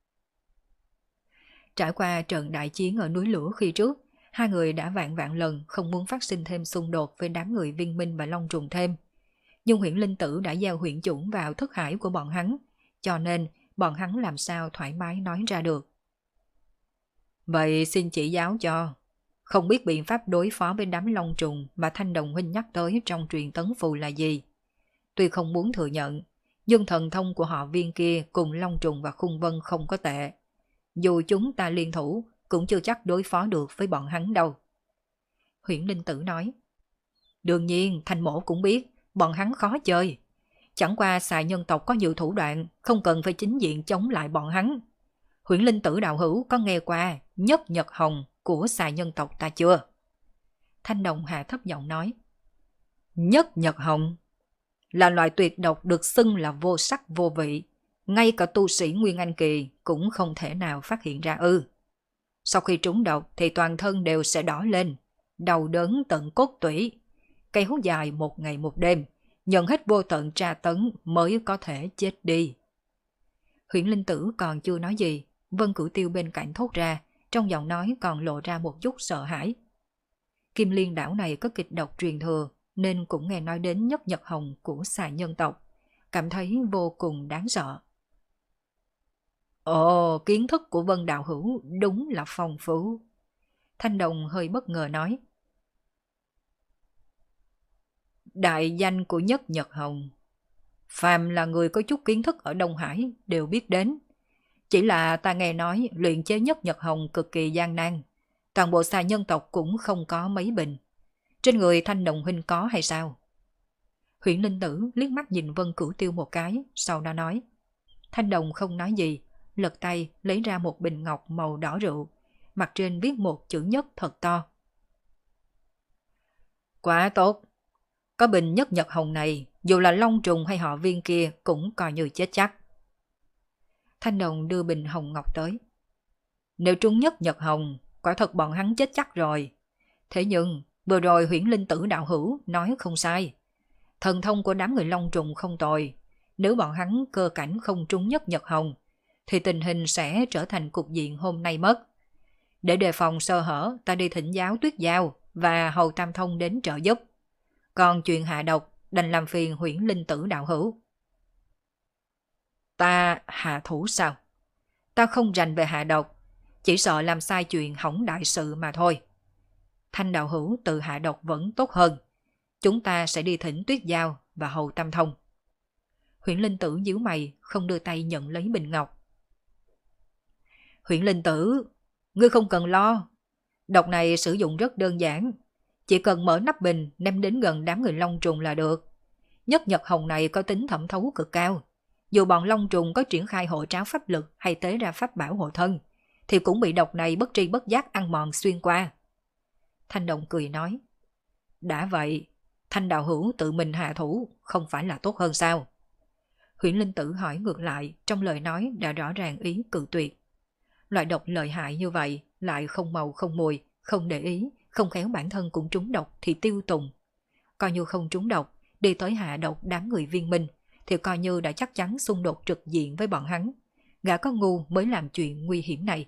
Trải qua trận đại chiến ở núi lửa khi trước, hai người đã vạn vạn lần không muốn phát sinh thêm xung đột với đám người Viên Minh và Long Trùng thêm. Nhưng Huyễn Linh Tử đã giao huyễn chủng vào thức hải của bọn hắn, cho nên bọn hắn làm sao thoải mái nói ra được. Vậy xin chỉ giáo cho, không biết biện pháp đối phó với đám Long Trùng mà Thanh Đồng huynh nhắc tới trong truyền tấn phù là gì? Tuy không muốn thừa nhận, nhưng thần thông của họ Viên kia cùng Long Trùng và Khung Vân không có tệ. Dù chúng ta liên thủ, cũng chưa chắc đối phó được với bọn hắn đâu. Huyễn Linh Tử nói. Đương nhiên, Thanh Mỗ cũng biết, bọn hắn khó chơi. Chẳng qua xà nhân tộc có nhiều thủ đoạn, không cần phải chính diện chống lại bọn hắn. Huyễn Linh Tử đạo hữu có nghe qua Nhất Nhật Hồng của xà nhân tộc ta chưa? Thanh Đồng hạ thấp giọng nói. Nhất Nhật Hồng là loại tuyệt độc được xưng là vô sắc vô vị. Ngay cả tu sĩ Nguyên Anh Kỳ cũng không thể nào phát hiện ra ư. Sau khi trúng độc thì toàn thân đều sẽ đỏ lên, đau đớn tận cốt tủy, kéo dài một ngày một đêm, nhận hết vô tận tra tấn mới có thể chết đi. Huyễn Linh Tử còn chưa nói gì, Vân Cửu Tiêu bên cạnh thốt ra, trong giọng nói còn lộ ra một chút sợ hãi. Kim Liên đảo này có kịch độc truyền thừa, nên cũng nghe nói đến Nhất Nhật Hồng của xà nhân tộc, cảm thấy vô cùng đáng sợ. Ồ, kiến thức của Vân đạo hữu đúng là phong phú. Thanh Đồng hơi bất ngờ nói. Đại danh của Nhất Nhật Hồng, phàm là người có chút kiến thức ở Đông Hải đều biết đến. Chỉ là ta nghe nói luyện chế Nhất Nhật Hồng cực kỳ gian nan, toàn bộ xà nhân tộc cũng không có mấy bình. Trên người Thanh Đồng huynh có hay sao? Huyễn Linh Tử liếc mắt nhìn Vân Cửu Tiêu một cái, sau đó nói. Thanh Đồng không nói gì, lật tay lấy ra một bình ngọc màu đỏ rượu, mặt trên viết một chữ Nhất thật to. Quá tốt, có bình Nhất Nhật Hồng này, dù là Long Trùng hay họ Viên kia cũng coi như chết chắc. Thanh Đồng đưa bình hồng ngọc tới. Nếu trúng Nhất Nhật Hồng, quả thật bọn hắn chết chắc rồi. Thế nhưng, vừa rồi Huyễn Linh Tử đạo hữu nói không sai. Thần thông của đám người Long Trùng không tồi. Nếu bọn hắn cơ cảnh không trúng Nhất Nhật Hồng, thì tình hình sẽ trở thành cục diện hôm nay mất. Để đề phòng sơ hở, ta đi thỉnh giáo Tuyết Giao và Hầu Tam Thông đến trợ giúp. Còn chuyện hạ độc, đành làm phiền Huyễn Linh Tử đạo hữu. Ta hạ thủ sao? Ta không rành về hạ độc, chỉ sợ làm sai chuyện hỏng đại sự mà thôi. Thanh đạo hữu tự hạ độc vẫn tốt hơn. Chúng ta sẽ đi thỉnh Tuyết Giao và Hầu Tam Thông. Huyễn Linh Tử nhíu mày, không đưa tay nhận lấy bình ngọc. Huyễn Linh Tử, ngươi không cần lo. Độc này sử dụng rất đơn giản. Chỉ cần mở nắp bình ném đến gần đám người Long Trùng là được. Nhất Nhật Hồng này có tính thẩm thấu cực cao. Dù bọn Long Trùng có triển khai hộ tráo pháp lực hay tế ra pháp bảo hộ thân, thì cũng bị độc này bất tri bất giác ăn mòn xuyên qua. Thanh Đồng cười nói. Đã vậy, Thanh đạo hữu tự mình hạ thủ không phải là tốt hơn sao? Huyễn Linh Tử hỏi ngược lại, trong lời nói đã rõ ràng ý cự tuyệt. Loại độc lợi hại như vậy lại không màu không mùi, không để ý, không khéo bản thân cũng trúng độc thì tiêu tùng. Coi như không trúng độc, đi tới hạ độc đám người viên minh, thì coi như đã chắc chắn xung đột trực diện với bọn hắn. Gã có ngu mới làm chuyện nguy hiểm này.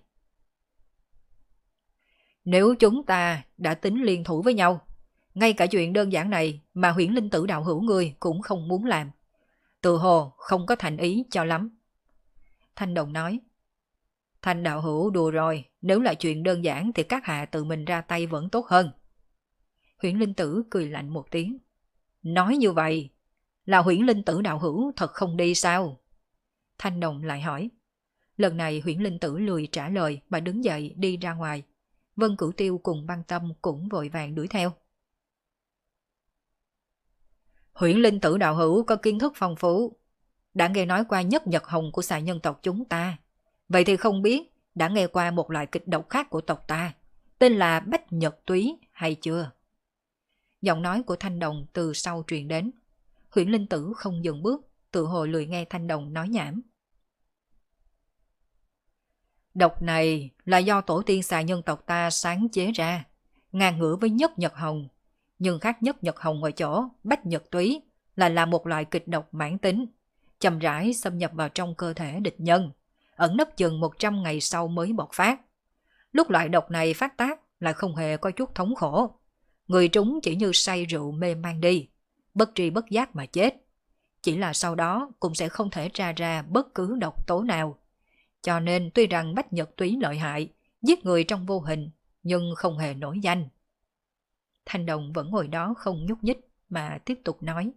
Nếu chúng ta đã tính liên thủ với nhau, ngay cả chuyện đơn giản này mà Huyễn Linh Tử đạo hữu ngươi cũng không muốn làm. Tự hồ không có thành ý cho lắm. Thanh Đồng nói. Thanh đạo hữu đùa rồi, nếu là chuyện đơn giản thì các hạ tự mình ra tay vẫn tốt hơn. Huyễn Linh Tử cười lạnh một tiếng. Nói như vậy, là Huyễn Linh Tử đạo hữu thật không đi sao? Thanh Đồng lại hỏi. Lần này Huyễn Linh Tử lười trả lời mà đứng dậy đi ra ngoài. Vân Cửu Tiêu cùng Băng Tâm cũng vội vàng đuổi theo. Huyễn Linh Tử đạo hữu có kiến thức phong phú, đã nghe nói qua nhất nhật hồng của xà nhân tộc chúng ta. Vậy thì không biết đã nghe qua một loại kịch độc khác của tộc ta, tên là Bách Nhật Túy hay chưa? Giọng nói của Thanh Đồng từ sau truyền đến. Huyễn Linh Tử không dừng bước, tự hồ lười nghe Thanh Đồng nói nhảm. Độc này là do tổ tiên xà nhân tộc ta sáng chế ra, ngang ngửa với nhất nhật hồng. Nhưng khác nhất nhật hồng ở chỗ Bách Nhật Túy là một loại kịch độc mãn tính, chậm rãi xâm nhập vào trong cơ thể địch nhân, ẩn nấp chừng 100 ngày sau mới bộc phát. Lúc loại độc này phát tác lại không hề có chút thống khổ. Người trúng chỉ như say rượu mê man đi, bất tri bất giác mà chết. Chỉ là sau đó cũng sẽ không thể tra ra bất cứ độc tố nào. Cho nên tuy rằng Bách Nhật Túy lợi hại, giết người trong vô hình, nhưng không hề nổi danh. Thanh Đồng vẫn ngồi đó không nhúc nhích mà tiếp tục nói.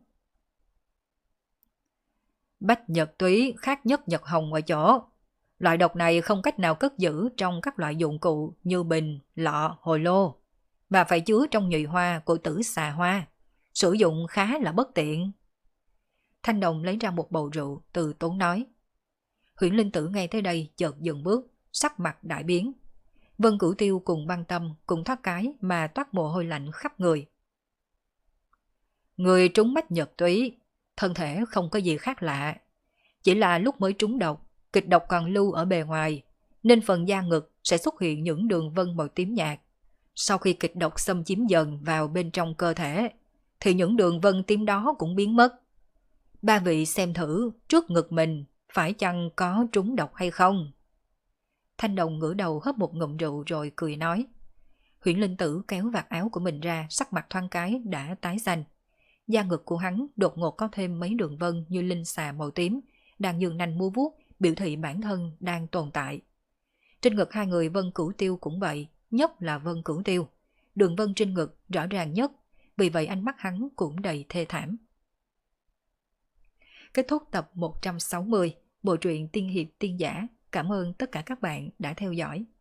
Bách Nhật Túy khác nhất nhật hồng ở chỗ, loại độc này không cách nào cất giữ trong các loại dụng cụ như bình, lọ, hồ lô, mà phải chứa trong nhụy hoa của tử xà hoa, sử dụng khá là bất tiện. Thanh Đồng lấy ra một bầu rượu, từ tốn nói. Huyễn Linh Tử nghe tới đây chợt dừng bước, sắc mặt đại biến. Vân Cửu Tiêu cùng Băng Tâm cùng thoát cái mà toát mồ hôi lạnh khắp người. Người trúng Bách Nhật Túy, thân thể không có gì khác lạ. Chỉ là lúc mới trúng độc, kịch độc còn lưu ở bề ngoài, nên phần da ngực sẽ xuất hiện những đường vân màu tím nhạt. Sau khi kịch độc xâm chiếm dần vào bên trong cơ thể, thì những đường vân tím đó cũng biến mất. Ba vị xem thử trước ngực mình phải chăng có trúng độc hay không? Thanh Đồng ngửa đầu hớp một ngụm rượu rồi cười nói. Huyễn Linh Tử kéo vạt áo của mình ra, sắc mặt thoáng cái đã tái xanh. Da ngực của hắn đột ngột có thêm mấy đường vân như linh xà màu tím, đang dương nanh múa vuốt, biểu thị bản thân đang tồn tại. Trên ngực hai người Vân Cửu Tiêu cũng vậy, nhất là Vân Cửu Tiêu. Đường vân trên ngực rõ ràng nhất, vì vậy ánh mắt hắn cũng đầy thê thảm. Kết thúc tập 160, bộ truyện Tiên Hiệp Tiên Giả. Cảm ơn tất cả các bạn đã theo dõi.